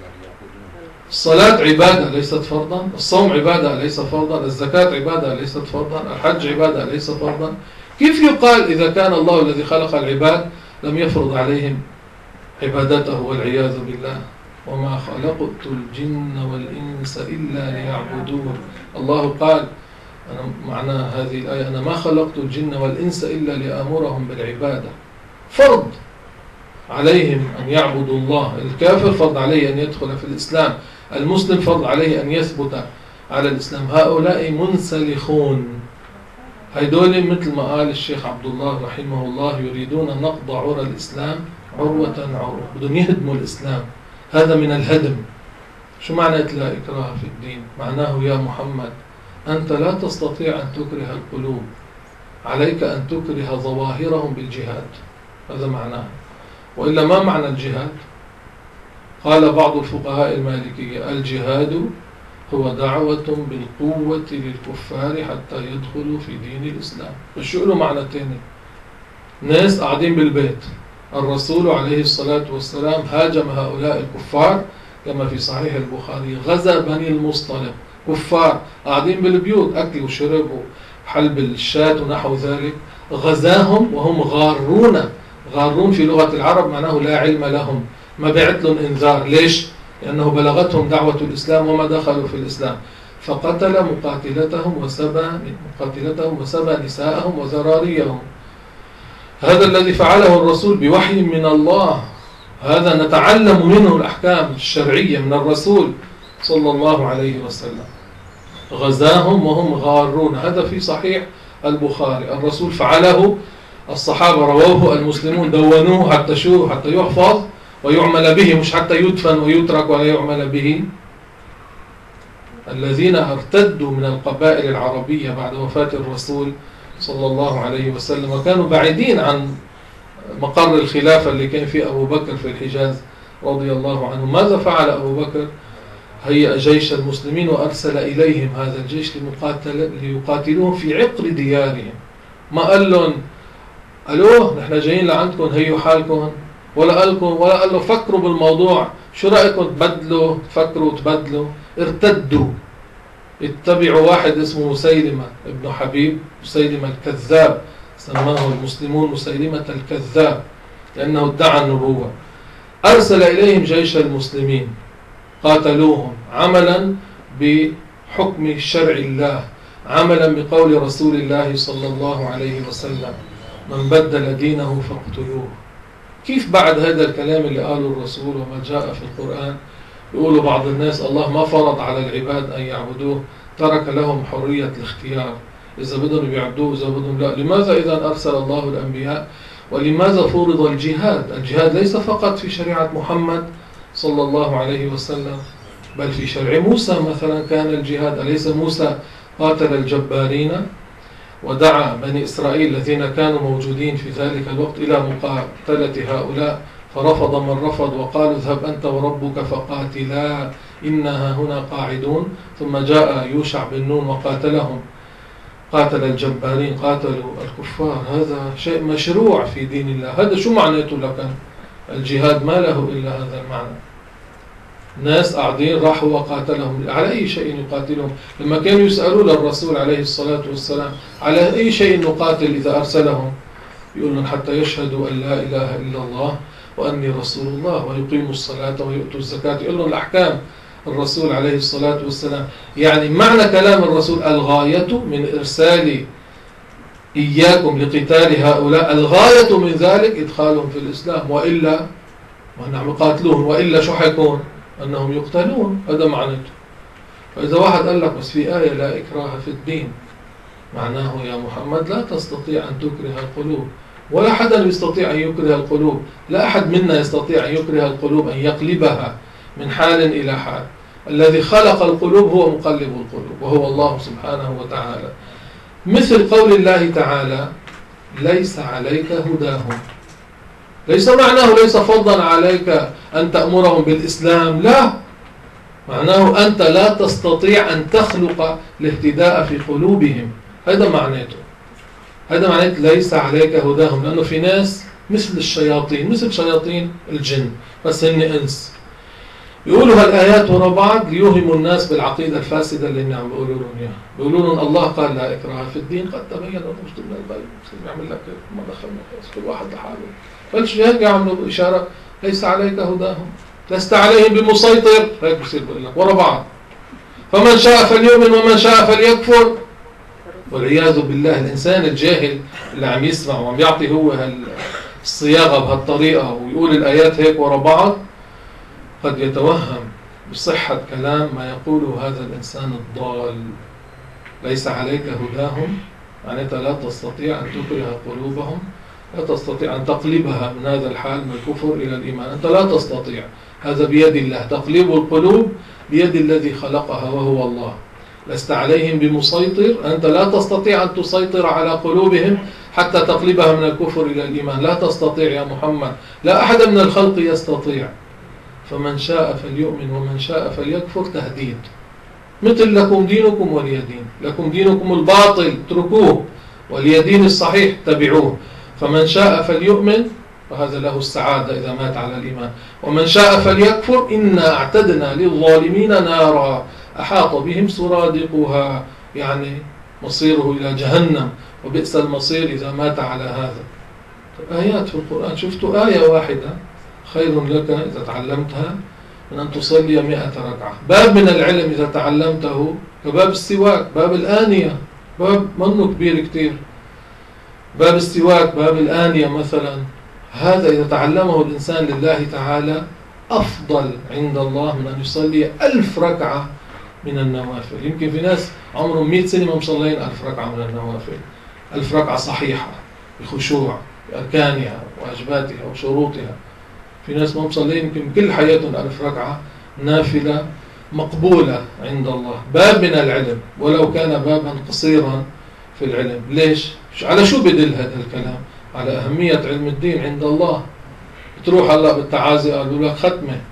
الصلاة عبادة ليست فرضا، الصوم عبادة ليس فرضا، الزكاة عبادة ليست فرضا، الحج عبادة ليس فرضا. كيف يقال إذا كان الله الذي خلق العباد لم يفرض عليهم عبادته والعياذ بالله؟ وما خلقت الجن والإنس إلا ليعبدون. الله قال معنى هذه الآية أنا ما خلقت الجن والإنس إلا لآمرهم بالعبادة. فرض عليهم أن يعبدوا الله. الكافر فرض عليه أن يدخل في الإسلام، المسلم فرض عليه أن يثبت على الإسلام. هؤلاء منسلخون، هيدول مثل ما قال الشيخ عبد الله رحمه الله يريدون نقض عرى الإسلام عروة عروة، بدهم يهدموا الإسلام. هذا من الهدم. شو معنى لا إكراه في الدين؟ معناه يا محمد أنت لا تستطيع أن تكره القلوب، عليك أن تكره ظواهرهم بالجهاد. هذا معناه. وإلا ما معنى الجهاد؟ قال بعض الفقهاء المالكية الجهاد هو دعوة بالقوة للكفار حتى يدخلوا في دين الإسلام. بس شو له معنى تاني؟ ناس قاعدين بالبيت، الرسول عليه الصلاة والسلام هاجم هؤلاء الكفار كما في صحيح البخاري، غزا بني المصطلق، كفار قاعدين بالبيوت أكل وشرب وحلب الشاة ونحو ذلك، غزاهم وهم غارون. غارون في لغة العرب معناه لا علم لهم، ما بعت لهم إنذار. ليش؟ لأنه بلغتهم دعوة الإسلام وما دخلوا في الإسلام، فقتل مقاتلتهم وسبى نساءهم وذراريهم. هذا الذي فعله الرسول بوحي من الله، هذا نتعلم منه الأحكام الشرعية من الرسول صلى الله عليه وسلم. غزاهم وهم غارون، هذا في صحيح البخاري. الرسول فعله، الصحابة رووه، المسلمون دونوه حتى شو؟ حتى يحفظ ويعمل به، مش حتى يدفن ويترك ولا يعمل به. الذين ارتدوا من القبائل العربية بعد وفاة الرسول صلى الله عليه وسلم وكانوا بعيدين عن مقر الخلافة اللي كان فيه أبو بكر في الحجاز رضي الله عنه. ماذا فعل أبو بكر؟ هيأ جيش المسلمين وأرسل إليهم هذا الجيش ليقاتلوهم في عقر ديارهم. ما قال لهم ألوه نحن جايين لعندكم هيو حالكم، ولا قال له فكروا بالموضوع، شو رأيكم تبدلوا، تفكروا تبدلوا. ارتدوا، اتبعوا واحد اسمه مسيلمة ابن حبيب، مسيلمة الكذاب، سماه المسلمون مسيلمة الكذاب لأنه ادعى النبوة. أرسل إليهم جيش المسلمين قاتلوهم عملا بحكم شرع الله، عملا بقول رسول الله صلى الله عليه وسلم من بدل دينه فاقتلوه. كيف بعد هذا الكلام اللي قاله الرسول وما جاء في القرآن يقولوا بعض الناس الله ما فرض على العباد أن يعبدوه، ترك لهم حرية الاختيار، إذا بدهم يعبدوه إذا بدهم لا. لماذا إذا أرسل الله الأنبياء؟ ولماذا فرض الجهاد؟ الجهاد ليس فقط في شريعة محمد صلى الله عليه وسلم، بل في شرع موسى مثلا كان الجهاد. أليس موسى قاتل الجبارين ودعا بني إسرائيل الذين كانوا موجودين في ذلك الوقت إلى مقاتلة هؤلاء، فرفض من رفض وقالوا اذهب أنت وربك فقاتلا إنها هنا قاعدون. ثم جاء يوشع بن نون وقاتلهم، قاتل الجبارين، قاتلوا الكفار. هذا شيء مشروع في دين الله. هذا شو معناته لكن الجهاد ما له إلا هذا المعنى. ناس قاعدين راحوا وقاتلهم، على أي شيء يقاتلهم؟ لما كانوا يسألوا للرسول عليه الصلاة والسلام على أي شيء نقاتل إذا أرسلهم، يقول لهم حتى يشهدوا أن لا إله إلا الله وأني رسول الله ويقيموا الصلاة ويؤتوا الزكاة. يقول لهم الأحكام الرسول عليه الصلاة والسلام. يعني معنى كلام الرسول الغاية من إرسال إياكم لقتال هؤلاء، الغاية من ذلك إدخالهم في الإسلام، وإلا ونعم قاتلوهم، وإلا شو حيكون؟ أنهم يقتلون. هذا معناته. فإذا واحد قال لك بس في آية لا إكراه في الدين، معناه يا محمد لا تستطيع أن تكره القلوب، ولا أحد يستطيع أن يكره القلوب. لا أحد منا يستطيع أن يكره القلوب، أن يقلبها من حال إلى حال. الذي خلق القلوب هو مقلب القلوب وهو الله سبحانه وتعالى. مثل قول الله تعالى ليس عليك هداهم، ليس معناه ليس فضلا عليك أن تأمرهم بالإسلام، لا، معناه أنت لا تستطيع أن تخلق الاهتداء في قلوبهم. هذا معناته. هذا معناته ليس عليك هداهم، لأنه في ناس مثل الشياطين، مثل شياطين الجن بس هن إنس، يقولوا هالآيات ورا بعض ليوهموا الناس بالعقيدة الفاسدة اللي عم بيقولوا لهم إياها. بيقولوا لهم الله قال لا إكراه في الدين قد تبين الرشد من الغي، يعمل لك ما دخلنا كل واحد لحاله. فلش هيك يعملوا إشارة ليس عليك هداهم، لست عليهم بمسيطر، هيك بصير بقول لك ورا بعض. فمن شاء فليؤمن ومن شاء فليكفر. والعياذ بالله الإنسان الجاهل اللي عم يسمع وعم يعطي هو الصياغة بهالطريقة ويقول الآيات هيك ورا بعض قد يتوهم بصحة كلام ما يقوله هذا الإنسان الضال. ليس عليك هداهم، معناتها لا تستطيع أن تكره قلوبهم، لا تستطيع أن تقلبها من هذا الحال من الكفر إلى الإيمان، أنت لا تستطيع، هذا بيد الله، تقليب القلوب بيد الذي خلقها وهو الله. لست عليهم بمسيطر، أنت لا تستطيع أن تسيطر على قلوبهم حتى تقلبها من الكفر إلى الإيمان، لا تستطيع يا محمد، لا أحد من الخلق يستطيع. فمن شاء فليؤمن ومن شاء فليكفر، تهديد، مثل لكم دينكم ولي دين، لكم دينكم الباطل اتركوه ولي دين الصحيح اتبعوه. فمن شاء فليؤمن وهذا له السعادة إذا مات على الإيمان، ومن شاء فليكفر إنا اعتدنا للظالمين نارا أحاط بهم سرادقها، يعني مصيره إلى جهنم وبئس المصير إذا مات على هذا. آيات في القرآن، شفتوا آية واحدة خير لك إذا تعلمتها من أن تصلي 100 ركعة. باب من العلم إذا تعلمته كباب السواك، باب الآنية، باب منه كبير كتير، باب السواك، باب الآنية مثلا، هذا إذا تعلمه الإنسان لله تعالى أفضل عند الله من أن يصلي 1000 ركعة من النوافل. يمكن في ناس عمرهم 100 سنة ما مصلين 1000 ركعة من النوافل، 1000 ركعة صحيحة بخشوع بأركانها وواجباتها وشروطها. في ناس ما مصلين يمكن كل حياتهم 1000 ركعة نافلة مقبولة عند الله. باب من العلم ولو كان بابا قصيرا في العلم. ليش؟ على شو بدل هذا الكلام؟ على أهمية علم الدين عند الله. بتروح هلا بالتعازي قالوا لك ختمة،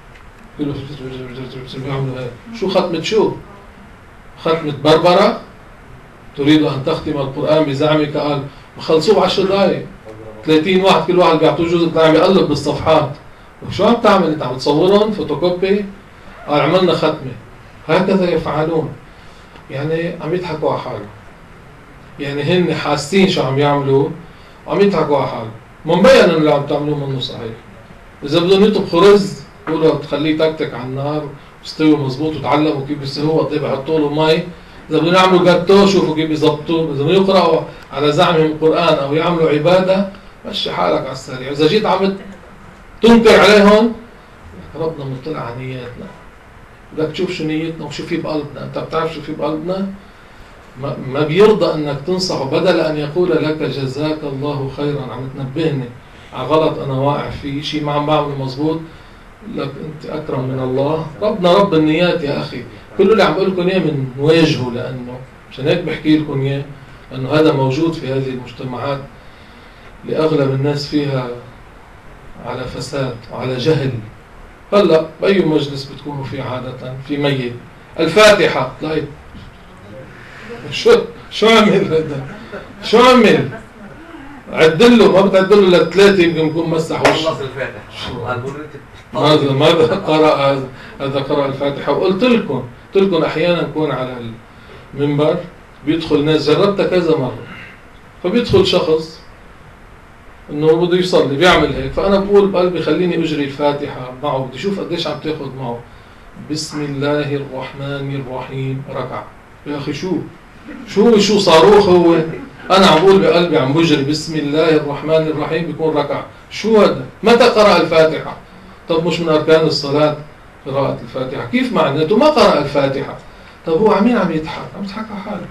شو ختمة؟ شو ختمة بربرة؟ تريد أن تختم القرآن بزعمك؟ قال بخلصوه ب10 دقائق، 30 واحد كل واحد بيعطوه جزء عم يقلب بالصفحات. شو عم تعمل انت؟ عم تصورهم فوتوكوبي؟ قال عملنا ختمة. هكذا يفعلون، يعني عم يضحكوا على حالهم، يعني هن حاسين شو عم يعملوا وعم يضحكوا على حالهم. مبين انه اللي عم تعملوه منه صحيح. اذا بدهم يطبخوا رز يقولوا تخليه تكتك على النار ويستوي مزبوط وتعلموا كيف بيسووه، قد ايه بحطوا له مي. اذا بدهم يعملوا جاتو شوفوا كيف بيظبطوه. اذا بدهم يقراوا على زعمهم القرآن او يعملوا عبادة مشي حالك على السريع. اذا جيت عم تنكر عليهم ربنا مطلع على نياتنا، بدك تشوف شو نيتنا وشو في بقلبنا. انت بتعرف شو في بقلبنا؟ ما بيرضى انك تنصحه، بدل ان يقول لك جزاك الله خيرا عم تنبهني على غلط انا واقع فيه، شيء ما عم بعمله مزبوط، لك انت اكرم من الله. ربنا رب النيات يا اخي. كل اللي عم بقول لكم اياه من واجهه، لانه عشان هيك بحكي لكم اياه، لانه هذا موجود في هذه المجتمعات لاغلب الناس فيها على فساد وعلى جهل. هلا باي مجلس بتكونوا فيه عاده في ميت الفاتحه تلاقي شو عمل هذا؟ شو عمل؟ عدله، ما بتعدله لثلاثه يمكن يكون مسح وشه. خلص الفاتحه. ماذا قرأ هذا؟ قرأ الفاتحه. وقلت لكم احيانا نكون على المنبر بيدخل ناس، جربتها كذا مره، فبيدخل شخص انه بده يصلي بيعمل هيك، فانا بقول بقلبي خليني اجري الفاتحه معه، بدي اشوف قديش عم تاخذ معه. بسم الله الرحمن الرحيم، ركع. يا اخي شو صاروخ هو؟ انا عم بقول بقلبي عم بجري بسم الله الرحمن الرحيم بيكون ركع. شو هذا؟ متى قرأ الفاتحه؟ طب مش من اركان الصلاه قراءه الفاتحه؟ كيف معناته ما قرأ الفاتحه؟ طب هو عم يضحك على حاله.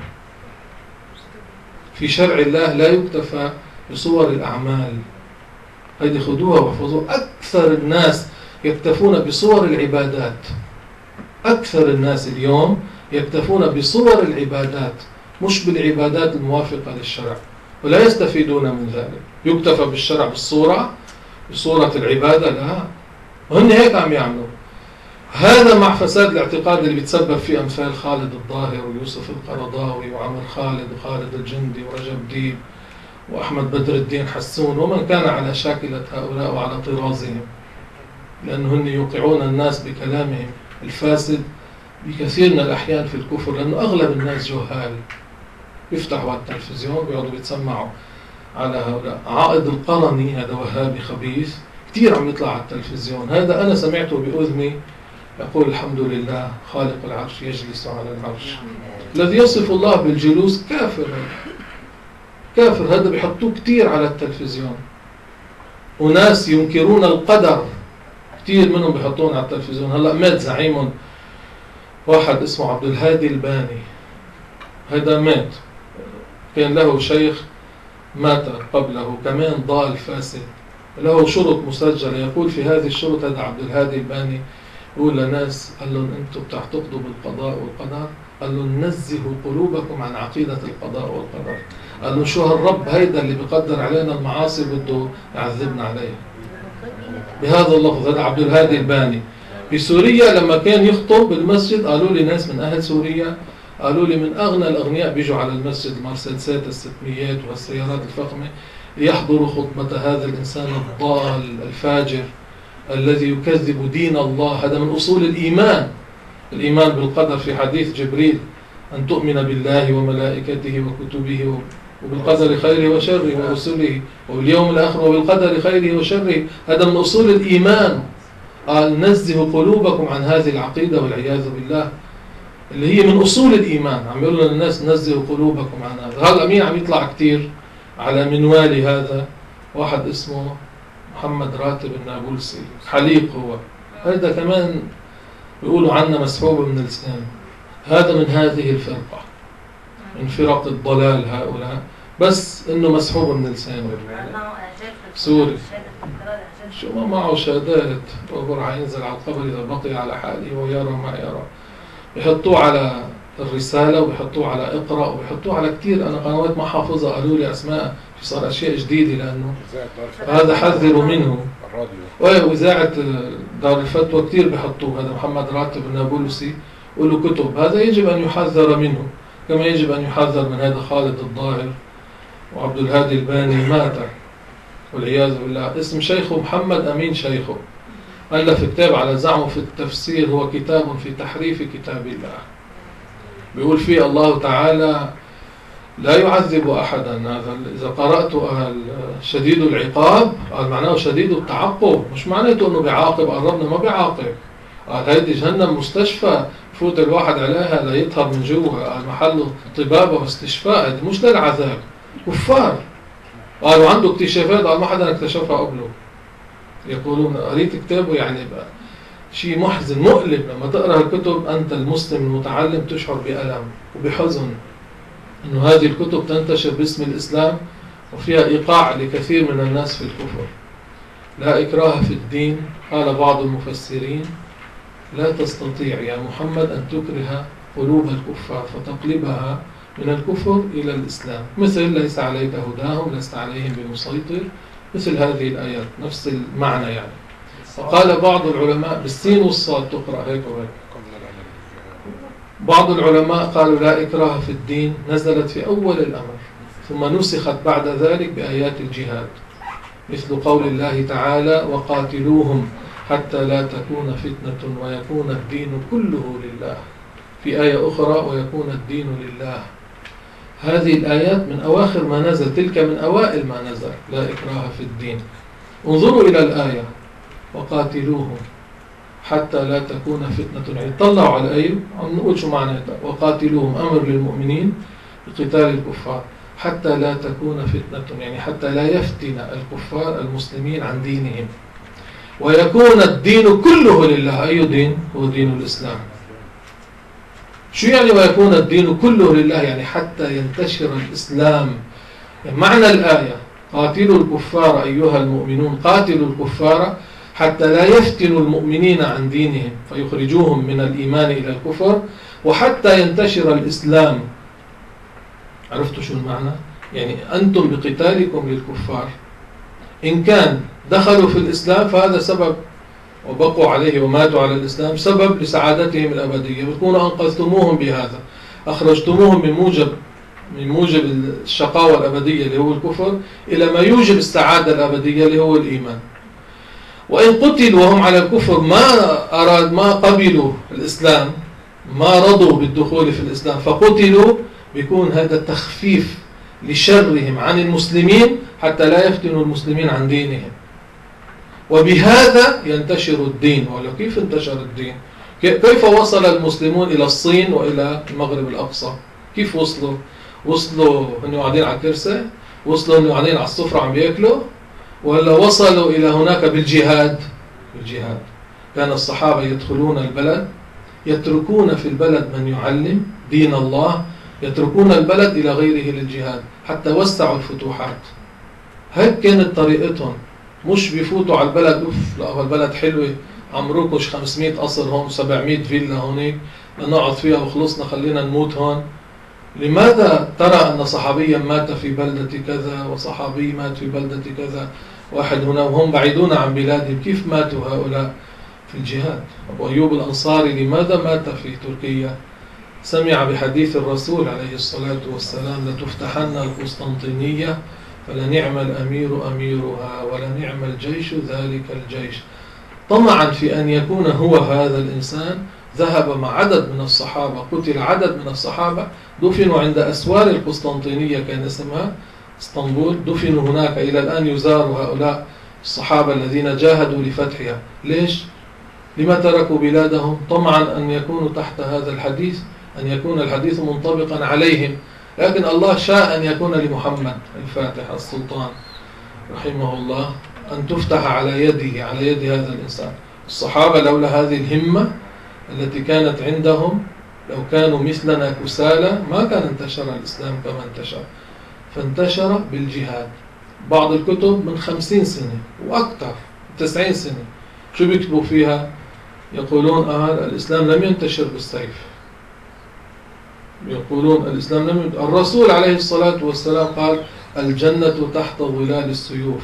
في شرع الله لا يكتفى بصور الأعمال، هذه خذوها واحفظوها. أكثر الناس يكتفون بصور العبادات، أكثر الناس اليوم يكتفون بصور العبادات مش بالعبادات الموافقة للشرع، ولا يستفيدون من ذلك. يكتفى بالشرع بصورة العبادة، لا، وهن هيك عم يعملوا. هذا مع فساد الاعتقاد اللي بيتسبب فيه أمثال خالد الظاهر ويوسف القرضاوي وعمر خالد وخالد الجندي ورجب ديب وأحمد بدر الدين حسون ومن كان على شاكلة هؤلاء وعلى طرازهم، لأنهم يوقعون الناس بكلامهم الفاسد بكثير من الأحيان في الكفر، لأنه أغلب الناس جهال. بيفتحوا على التلفزيون بيقعدوا بيتسمعوا على هؤلاء. عائد القرني هذا وهابي خبيث كتير عم يطلع على التلفزيون، هذا أنا سمعته بأذني يقول الحمد لله خالق العرش يجلس على العرش. الذي يصف الله بالجلوس كافر، كافر. هذا بيحطوه كتير على التلفزيون، وناس ينكرون القدر كتير منهم بيحطون على التلفزيون. هلأ مات زعيم واحد اسمه عبد الهادي الباني، هذا مات، كان له شيخ مات قبله كمان ضال فاسد، له شرط مسجلة. يقول في هذه الشرط، هذا عبد الهادي الباني يقول لناس، قال لهم انتم بتعتقدوا بالقضاء والقدر، قال لهم نزهوا قلوبكم عن عقيدة القضاء والقدر. قال لهم شو هالرب هيدا اللي بيقدر علينا المعاصي بده يعذبنا عليها بهذا اللفظ. هذا عبد الهادي الباني. بسوريا لما كان يخطب بالمسجد، قالوا لي ناس من أهل سوريا، قالوا لي من أغنى الأغنياء بيجوا على المسجد، المرسيدسات الستميات والسيارات الفخمة، ليحضروا خطبة هذا الإنسان الضال الفاجر الذي يكذب دين الله. هذا من أصول الإيمان، الإيمان بالقدر. في حديث جبريل أن تؤمن بالله وملائكته وكتبه وبالقدر خيره وشره ورسله واليوم الآخر وبالقدر خيره وشره. هذا من أصول الإيمان. قال نزهوا قلوبكم عن هذه العقيدة والعياذ بالله، اللي هي من أصول الإيمان. عم يقولوا للناس نزهوا قلوبكم عن هذا. هلا مين عم يطلع كتير على منوالي؟ هذا واحد اسمه محمد راتب النابلسي، حليق هو. هذا كمان بيقولوا عنه مسحوب من الإسلام. هذا من هذه الفرقة، من فرق الضلال هؤلاء، بس إنه مسحوب من لسانه. سوري شو ما معه شهادات، وبرع ينزل على القبر إذا بقي على حاله ويرى ما يرى. بيحطوه على الرسالة وبيحطوه على اقرأ وبيحطوه على كتير. أنا قنوات ما حافظها، قالوا لي أسماء، في صار أشياء جديدة، لأنه هذا حذروا منه. وإذاعة دار الفتوى كتير بيحطوه. هذا محمد راتب النابلسي وله كتب، هذا يجب أن يحذر منه، كما يجب أن يحذر من هذا خالد الظاهر وعبد الهادي الباني مات والعياذ بالله. اسم شيخه محمد أمين شيخه، ألف كتاب على زعمه في التفسير، هو كتاب في تحريف كتاب الله. بيقول فيه الله تعالى لا يعذب أحدا. هذا إذا قرأت شديد العقاب، قال معناه شديد التعقب، مش معناته أنه بيعاقب. قربنا ما بيعاقب، قال هيدي جهنم مستشفى فوت الواحد عليها ليطهر من جوا، قال محله طبابة واستشفاء، هذه مش للعذاب. كفار قالوا عنده اكتشافات، قال ما حدا اكتشفها قبله. يقولون قريت كتابه، يعني بقى شيء محزن مؤلم لما تقرأ الكتب. أنت المسلم المتعلم تشعر بألم وبحزن أنه هذه الكتب تنتشر باسم الإسلام وفيها إيقاع لكثير من الناس في الكفر. لا إكراه في الدين، قال بعض المفسرين لا تستطيع يا محمد أن تكره قلوب الكفار فتقلبها من الكفر إلى الإسلام، مثل ليس عليك هداهم لست عليهم بمسيطر، مثل هذه الآيات نفس المعنى يعني. وقال بعض العلماء بالسين والصاد تقرأ هيك وهيك. بعض العلماء قالوا لا إكراه في الدين نزلت في أول الأمر، ثم نسخت بعد ذلك بآيات الجهاد، مثل قول الله تعالى وقاتلوهم حتى لا تكون فتنة ويكون الدين كله لله، في آية أخرى ويكون الدين لله. هذه الآيات من أواخر ما نزل، تلك من أوائل ما نزل، لا إكراه في الدين. انظروا إلى الآية وقاتلوهم حتى لا تكون فتنة، يعني طلعوا على الآية عم نقول شو معناتها. وقاتلوهم أمر للمؤمنين بقتال الكفار حتى لا تكون فتنة، يعني حتى لا يفتن الكفار المسلمين عن دينهم، ويكون الدين كله لله. أي دين؟ هو دين الإسلام. شو يعني ويكون الدين كله لله؟ يعني حتى ينتشر الإسلام. يعني معنى الآية قاتلوا الكفار أيها المؤمنون، قاتلوا الكفار حتى لا يفتنوا المؤمنين عن دينهم فيخرجوهم من الإيمان إلى الكفر، وحتى ينتشر الإسلام. عرفتوا شو المعنى؟ يعني أنتم بقتالكم للكفار إن كان دخلوا في الإسلام فهذا سبب، وبقوا عليه وماتوا على الإسلام سبب لسعادتهم الأبدية، بتكونوا أنقذتموهم بهذا، أخرجتموهم من موجب الشقاوة الأبدية اللي هو الكفر إلى ما يوجب السعادة الأبدية اللي هو الإيمان. وإن قتلوا وهم على الكفر ما قبلوا الإسلام، ما رضوا بالدخول في الإسلام فقتلوا، بيكون هذا تخفيف لشرهم عن المسلمين حتى لا يفتنوا المسلمين عن دينهم، وبهذا ينتشر الدين. ولو كيف انتشر الدين؟ كيف وصل المسلمون إلى الصين وإلى المغرب الأقصى؟ كيف وصلوا؟ وصلوا هنو قاعدين على كرسي؟ وصلوا هنو قاعدين على السفرة عم بياكلوا؟ ولا وصلوا إلى هناك بالجهاد؟ بالجهاد. كان الصحابة يدخلون البلد، يتركون في البلد من يعلم دين الله، يتركون البلد إلى غيره للجهاد حتى وسعوا الفتوحات. هيك كانت طريقتهم، مش بيفوتوا على البلد لا البلد حلوة عمروكش 500 قصر هون 700 فيلا هونيك لنقعد فيها وخلصنا خلينا نموت هون. لماذا ترى أن صحابيا مات في بلدة كذا وصحابي مات في بلدة كذا، واحد هنا وهم بعيدون عن بلادهم؟ كيف ماتوا هؤلاء؟ في الجهاد. أبو أيوب الأنصاري لماذا مات في تركيا؟ سمع بحديث الرسول عليه الصلاة والسلام: لتفتحن القسطنطينية فلنعم الأمير أميرها ولنعم الجيش ذلك الجيش. طمعا في أن يكون هو هذا الإنسان ذهب مع عدد من الصحابة، قتل عدد من الصحابة، دفنوا عند أسوار القسطنطينية كان اسمها اسطنبول، دفنوا هناك. إلى الآن يزار هؤلاء الصحابة الذين جاهدوا لفتحها. ليش؟ لما تركوا بلادهم؟ طمعا أن يكونوا تحت هذا الحديث، أن يكون الحديث منطبقا عليهم. لكن الله شاء أن يكون لمحمد الفاتح السلطان رحمه الله أن تفتح على يده، على يد هذا الإنسان. الصحابة لولا هذه الهمة التي كانت عندهم، لو كانوا مثلنا كسالى ما كان انتشر الإسلام كما انتشر. فانتشر بالجهاد. بعض الكتب من 50 سنة وأكثر 90 سنة شو بيكتبوا فيها؟ يقولون الإسلام لم ينتشر بالسيف، يقولون الإسلام لم ينتشر. الرسول عليه الصلاة والسلام قال: الجنة تحت ظلال السيوف.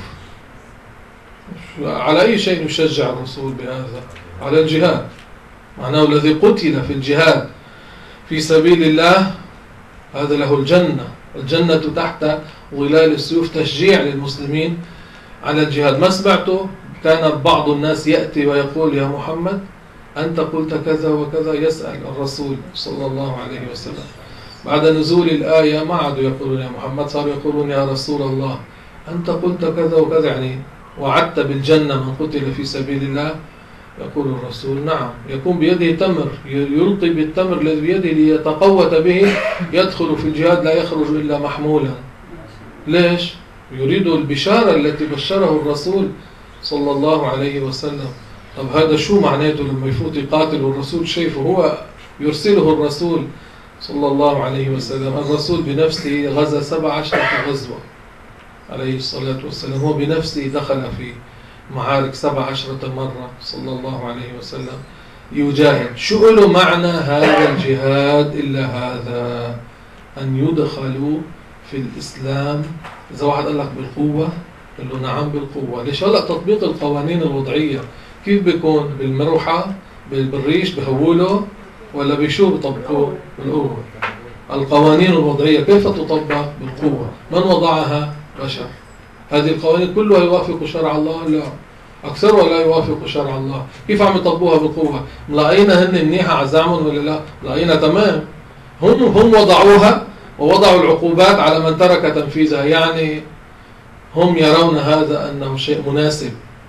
على أي شيء يشجع الرسول بهذا؟ على الجهاد. معناه الذي قتل في الجهاد في سبيل الله هذا له الجنة. الجنة تحت ظلال السيوف، تشجيع للمسلمين على الجهاد. ما سمعته كان بعض الناس يأتي ويقول: يا محمد أنت قلت كذا وكذا، يسأل الرسول صلى الله عليه وسلم. بعد نزول الآية ما عادوا يقولون يا محمد، صاروا يقولون يا رسول الله أنت قلت كذا وكذا، يعني وعدت بالجنة من قتل في سبيل الله. يقول الرسول: نعم. يكون بيده تمر، يلقي بالتمر الذي بيده ليتقوت به، يدخل في الجهاد لا يخرج إلا محمولا. ليش؟ يريد البشارة التي بشره الرسول صلى الله عليه وسلم. طب هذا شو معناته لما يفوت يقاتل والرسول شايفه؟ هو يرسله الرسول صلى الله عليه وسلم. الرسول بنفسه غزا 17 غزوة عليه الصلاة والسلام، هو بنفسه دخل في معارك 17 مرة صلى الله عليه وسلم يجاهد. شو له معنى هذا الجهاد إلا هذا؟ أن يدخلوا في الإسلام. إذا واحد قال لك بالقوة، قال له نعم بالقوة. ليش؟ هلأ تطبيق القوانين الوضعية كيف بيكون؟ بالمروحة، بالريش بهوله، ولا بشو بيطبقوه؟ بالقوة. القوانين الوضعية كيف تطبق؟ بالقوة. من وضعها؟ بشر. هذه القوانين كلها يوافق شرع الله؟ لا، أكثرها لا يوافق شرع الله. كيف عم يطبقوها بالقوة؟ ملاقينا هن منيحة عزامهم ولا لا؟ ملاقينا تمام. هم وضعوها ووضعوا العقوبات على من ترك تنفيذها. يعني هم يرون هذا أنه شيء مناسب.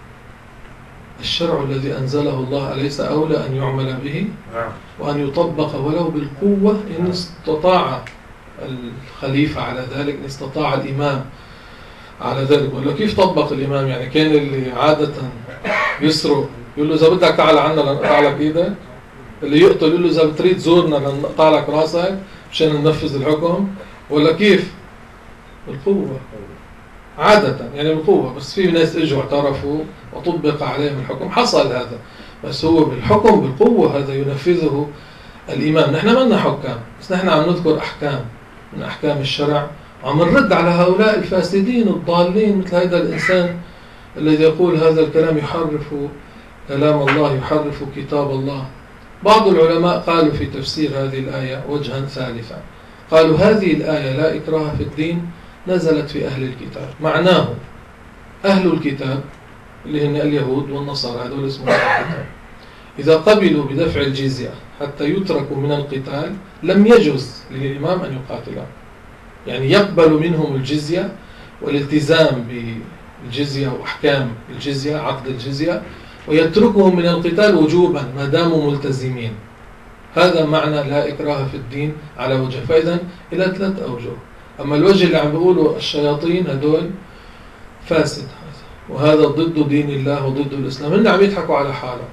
الشرع الذي أنزله الله أليس أولى أن يعمل به وأن يطبق ولو بالقوة إن استطاع الخليفة على ذلك، إن استطاع الإمام على ذلك. ولا كيف طبق الإمام؟ يعني كان اللي عادة يسرق يقول له إذا بدك تعال عنا لنقطع لك إيدك، اللي يقتل يقول له إذا بتريد زورنا لنقطع لك راسك مشان ننفذ الحكم، ولا كيف؟ بالقوة عادة، يعني بالقوة. بس في ناس اجوا اعترفوا وطبق عليهم الحكم، حصل هذا. بس هو بالحكم بالقوة هذا ينفذه الإمام. نحن ما لنا حكام، بس نحن عم نذكر أحكام من أحكام الشرع، وعم نرد على هؤلاء الفاسدين الضالين، مثل هذا الإنسان الذي يقول هذا الكلام يحرف كلام الله، يحرف كتاب الله. بعض العلماء قالوا في تفسير هذه الآية وجها ثالثا، قالوا هذه الآية لا إكراه في الدين نزلت في أهل الكتاب. معناه أهل الكتاب اللي هن اليهود والنصارى، هذول اسمهم الكتاب، إذا قبلوا بدفع الجزية حتى يتركوا من القتال لم يجوز للإمام أن يقاتلهم. يعني يقبل منهم الجزية والالتزام بالجزية وأحكام الجزية، عقد الجزية، ويتركهم من القتال وجوبا ما داموا ملتزمين. هذا معنى لا إكراه في الدين على وجه. فإذا إلى 3 أوجه. أما الوجه اللي عم بيقولوا الشياطين هدول فاسد، وهذا ضد دين الله وضد الإسلام. هن عم يضحكوا على حالهم،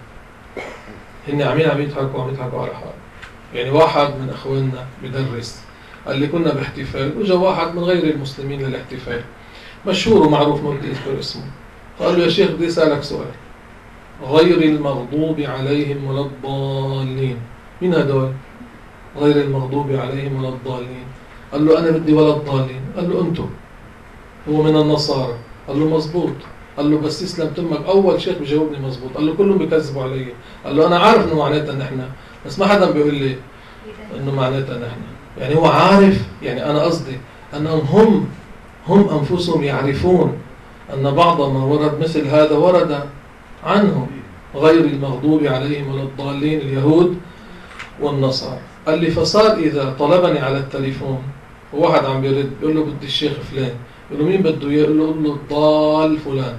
هن عم يضحكوا على حالهم. يعني واحد من أخواننا بدرس قال لي كنا باحتفال وجا واحد من غير المسلمين للاحتفال، مشهور ومعروف ما بدي أذكر اسمه، فقال له يا شيخ بدي أسألك سؤال، غير المغضوب عليهم ولا الضالين، مين هدول؟ غير المغضوب عليهم ولا الضالين. قال له أنا بدي ولا الضالين. قال له أنتم، هو من النصارى. قال له مزبوط. قال له بس يسلم تمك أول شيخ بجاوبني مزبوط. قال له كلهم بيكذبوا علي. قال له أنا عارف إنه معناتها نحن، بس ما حدا بيقول لي إنه معناتها نحن. يعني هو عارف، يعني أنا قصدي أنهم هم أنفسهم يعرفون أن بعض ما ورد مثل هذا ورد عنهم، غير المغضوب عليهم ولا الضالين، اليهود والنصارى. قال لي فصار إذا طلبني على التليفون وواحد عم بيرد بيقول له بدي الشيخ فلان، يقول له مين بده اياه؟ يقول له الضال فلان.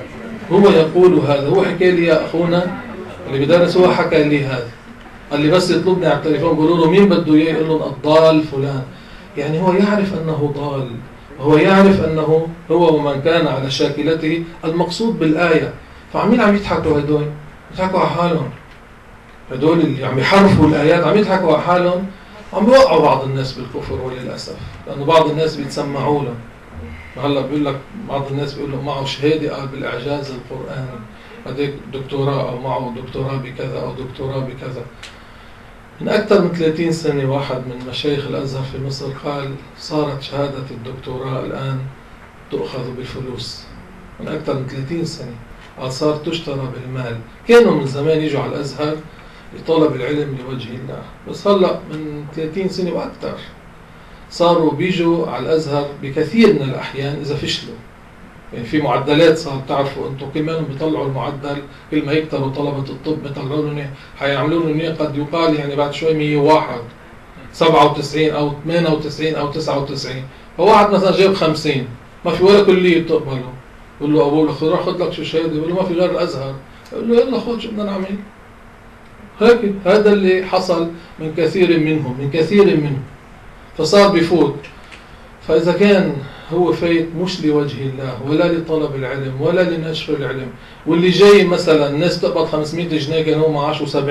هو يقول هذا، هو حكى لي يا أخونا اللي بدرس، هو حكى لي هذا. قال لي بس يطلبني على التليفون بيقولوا له مين بده اياه؟ يقول له الضال فلان. يعني هو يعرف أنه ضال، هو يعرف أنه هو ومن كان على شاكلته المقصود بالآية. فعمين عم يضحكوا هدول، يضحكوا على حالهم. هدول اللي عم يحرفوا الآيات عم يضحكوا على حالهم، عم بيوقعوا بعض الناس بالكفر وللأسف، لأنه بعض الناس بيتسمعوا له. هلا بيقول لك بعض الناس بيقول له معه شهادة قال بالإعجاز القرآني، هذيك دكتوراه أو معه دكتوراه بكذا أو دكتوراه بكذا. من أكثر من 30 سنة واحد من مشايخ الأزهر في مصر قال صارت شهادة الدكتوراه الآن تؤخذ بالفلوس. من أكثر من 30 سنة قال صارت تشترى بالمال. كانوا من زمان يجوا على الأزهر لطلب العلم لوجه الله، بس هلأ من 30 سنة وأكثر صاروا بيجوا على الأزهر بكثير من الأحيان إذا فشلوا. يعني في معدلات صار تعرفوا أنتم كل ما بيطلعوا المعدل، كل ما يكتروا طلبة الطب بيطلعوا لهم حيعملوا لهم قد يقال يعني بعد شوي 101 97 أو 98 أو 99. فواحد مثلا جايب 50 ما في ولا كلية بتقبله، يقول له أبوه روح خذ لك شو شهادة، يقول له ما في غير الأزهر، يقول له يلا خذ شو بدنا نعمل. هيك هذا اللي حصل من كثير منهم. فصار بفوت. فإذا كان هو فايت مش لوجه الله ولا لطلب العلم ولا لنشر العلم، واللي جاي مثلا الناس تقبض 500 جنيه كان هو معاشه 70،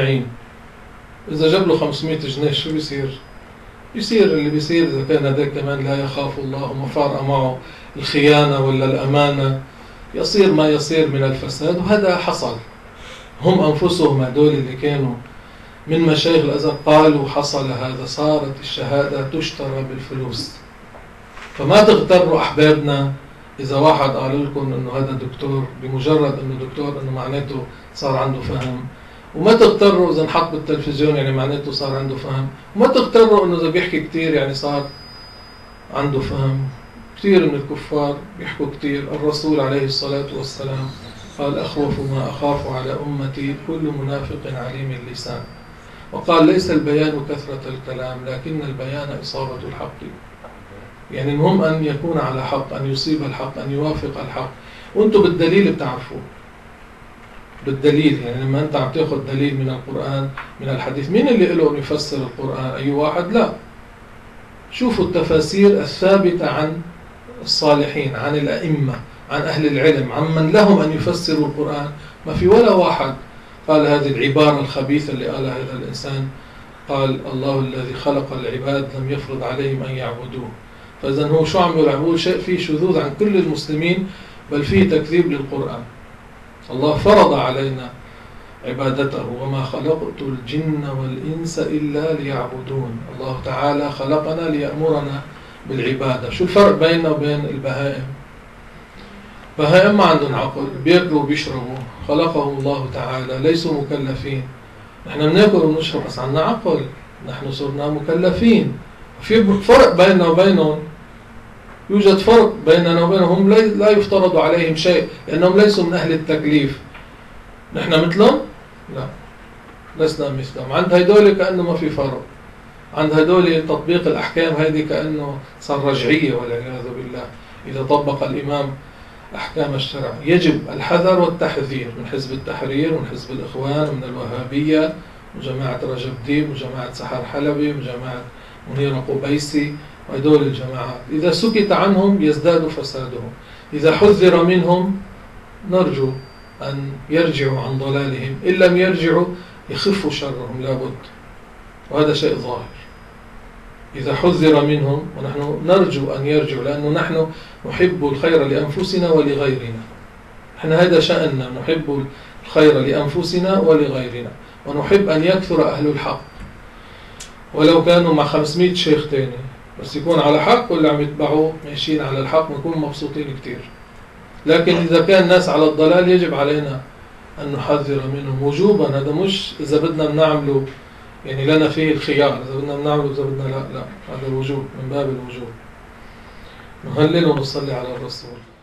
إذا جاب له 500 جنيه شو بيصير؟ بيصير اللي بيصير إذا كان هذاك كمان لا يخاف الله وما فارق معه الخيانة ولا الأمانة، يصير ما يصير من الفساد. وهذا حصل. هم أنفسهم هدول اللي كانوا من مشايخ الأزهر قالوا حصل هذا، صارت الشهادة تشترى بالفلوس. فما تغتروا أحبابنا إذا واحد قالوا لكم إنه هذا دكتور، بمجرد إنه دكتور إنه معناته صار عنده فهم. وما تغتروا إذا انحط بالتلفزيون يعني معناته صار عنده فهم. وما تغتروا إنه إذا بيحكي كتير يعني صار عنده فهم. كثير من الكفار بيحكوا كتير. الرسول عليه الصلاة والسلام قال أخوف ما أخاف على أمتي كل منافق عليم اللسان. وقال ليس البيان كثرة الكلام لكن البيان إصابة الحق. يعني المهم أن يكون على حق، أن يصيب الحق، أن يوافق الحق. وأنتم بالدليل بتعرفوا، بالدليل. يعني لما أنت عم تأخذ دليل من القرآن من الحديث، مين اللي له أن يفسر القرآن؟ أي واحد؟ لا. شوفوا التفاسير الثابتة عن الصالحين، عن الأئمة، عن أهل العلم، عن من لهم أن يفسروا القرآن. ما في ولا واحد قال هذه العبارة الخبيثة اللي قالها هذا الإنسان. قال الله الذي خلق العباد لم يفرض عليهم أن يعبدوه. فإذا هو شو عم يقول؟ شيء فيه شذوذ عن كل المسلمين، بل فيه تكذيب للقرآن. الله فرض علينا عبادته وما خلقت الجن والإنس إلا ليعبدون. الله تعالى خلقنا ليأمرنا بالعبادة. شو الفرق بيننا وبين البهائم؟ بهائم ما عندهم عقل، بياكلوا وبيشربوا، خلقهم الله تعالى، ليسوا مكلفين. نحن بناكل ونشرب بس عندنا عقل، نحن صرنا مكلفين. في فرق بيننا وبينهم، يوجد فرق بيننا وبينهم. لا يفترض عليهم شيء لأنهم ليسوا من أهل التكليف. نحن مثلهم؟ لا، لسنا مثلهم. عند هيدول كأنه ما في فرق. عند هيدول تطبيق الأحكام هيدي كأنه صار رجعية والعياذ بالله. إذا طبق الإمام أحكام الشرع. يجب الحذر والتحذير من حزب التحرير ومن حزب الإخوان ومن الوهابية وجماعة رجب ديب وجماعة سحر حلبي وجماعة منير قبيسي وهدول الجماعات. إذا سكت عنهم يزداد فسادهم، إذا حذر منهم نرجو أن يرجعوا عن ضلالهم، إن لم يرجعوا يخف شرهم لابد، وهذا شيء ظاهر. إذا حذر منهم، ونحن نرجو أن يرجعوا، لأنه نحن نحب الخير لأنفسنا ولغيرنا. نحن هذا شأننا، نحب الخير لأنفسنا ولغيرنا، ونحب أن يكثر أهل الحق، ولو كانوا مع 500 شيخ تاني، بس يكون على حق واللي عم يتبعوه ماشيين على الحق ونكون مبسوطين كتير. لكن إذا كان الناس على الضلال يجب علينا أن نحذر منهم وجوبا. هذا مش إذا بدنا بنعمله يعني لنا فيه الخيار، إذا بدنا بنعمله إذا بدنا لا، هذا الوجوب من باب الوجوب. نهلل ونصلي على الرسول.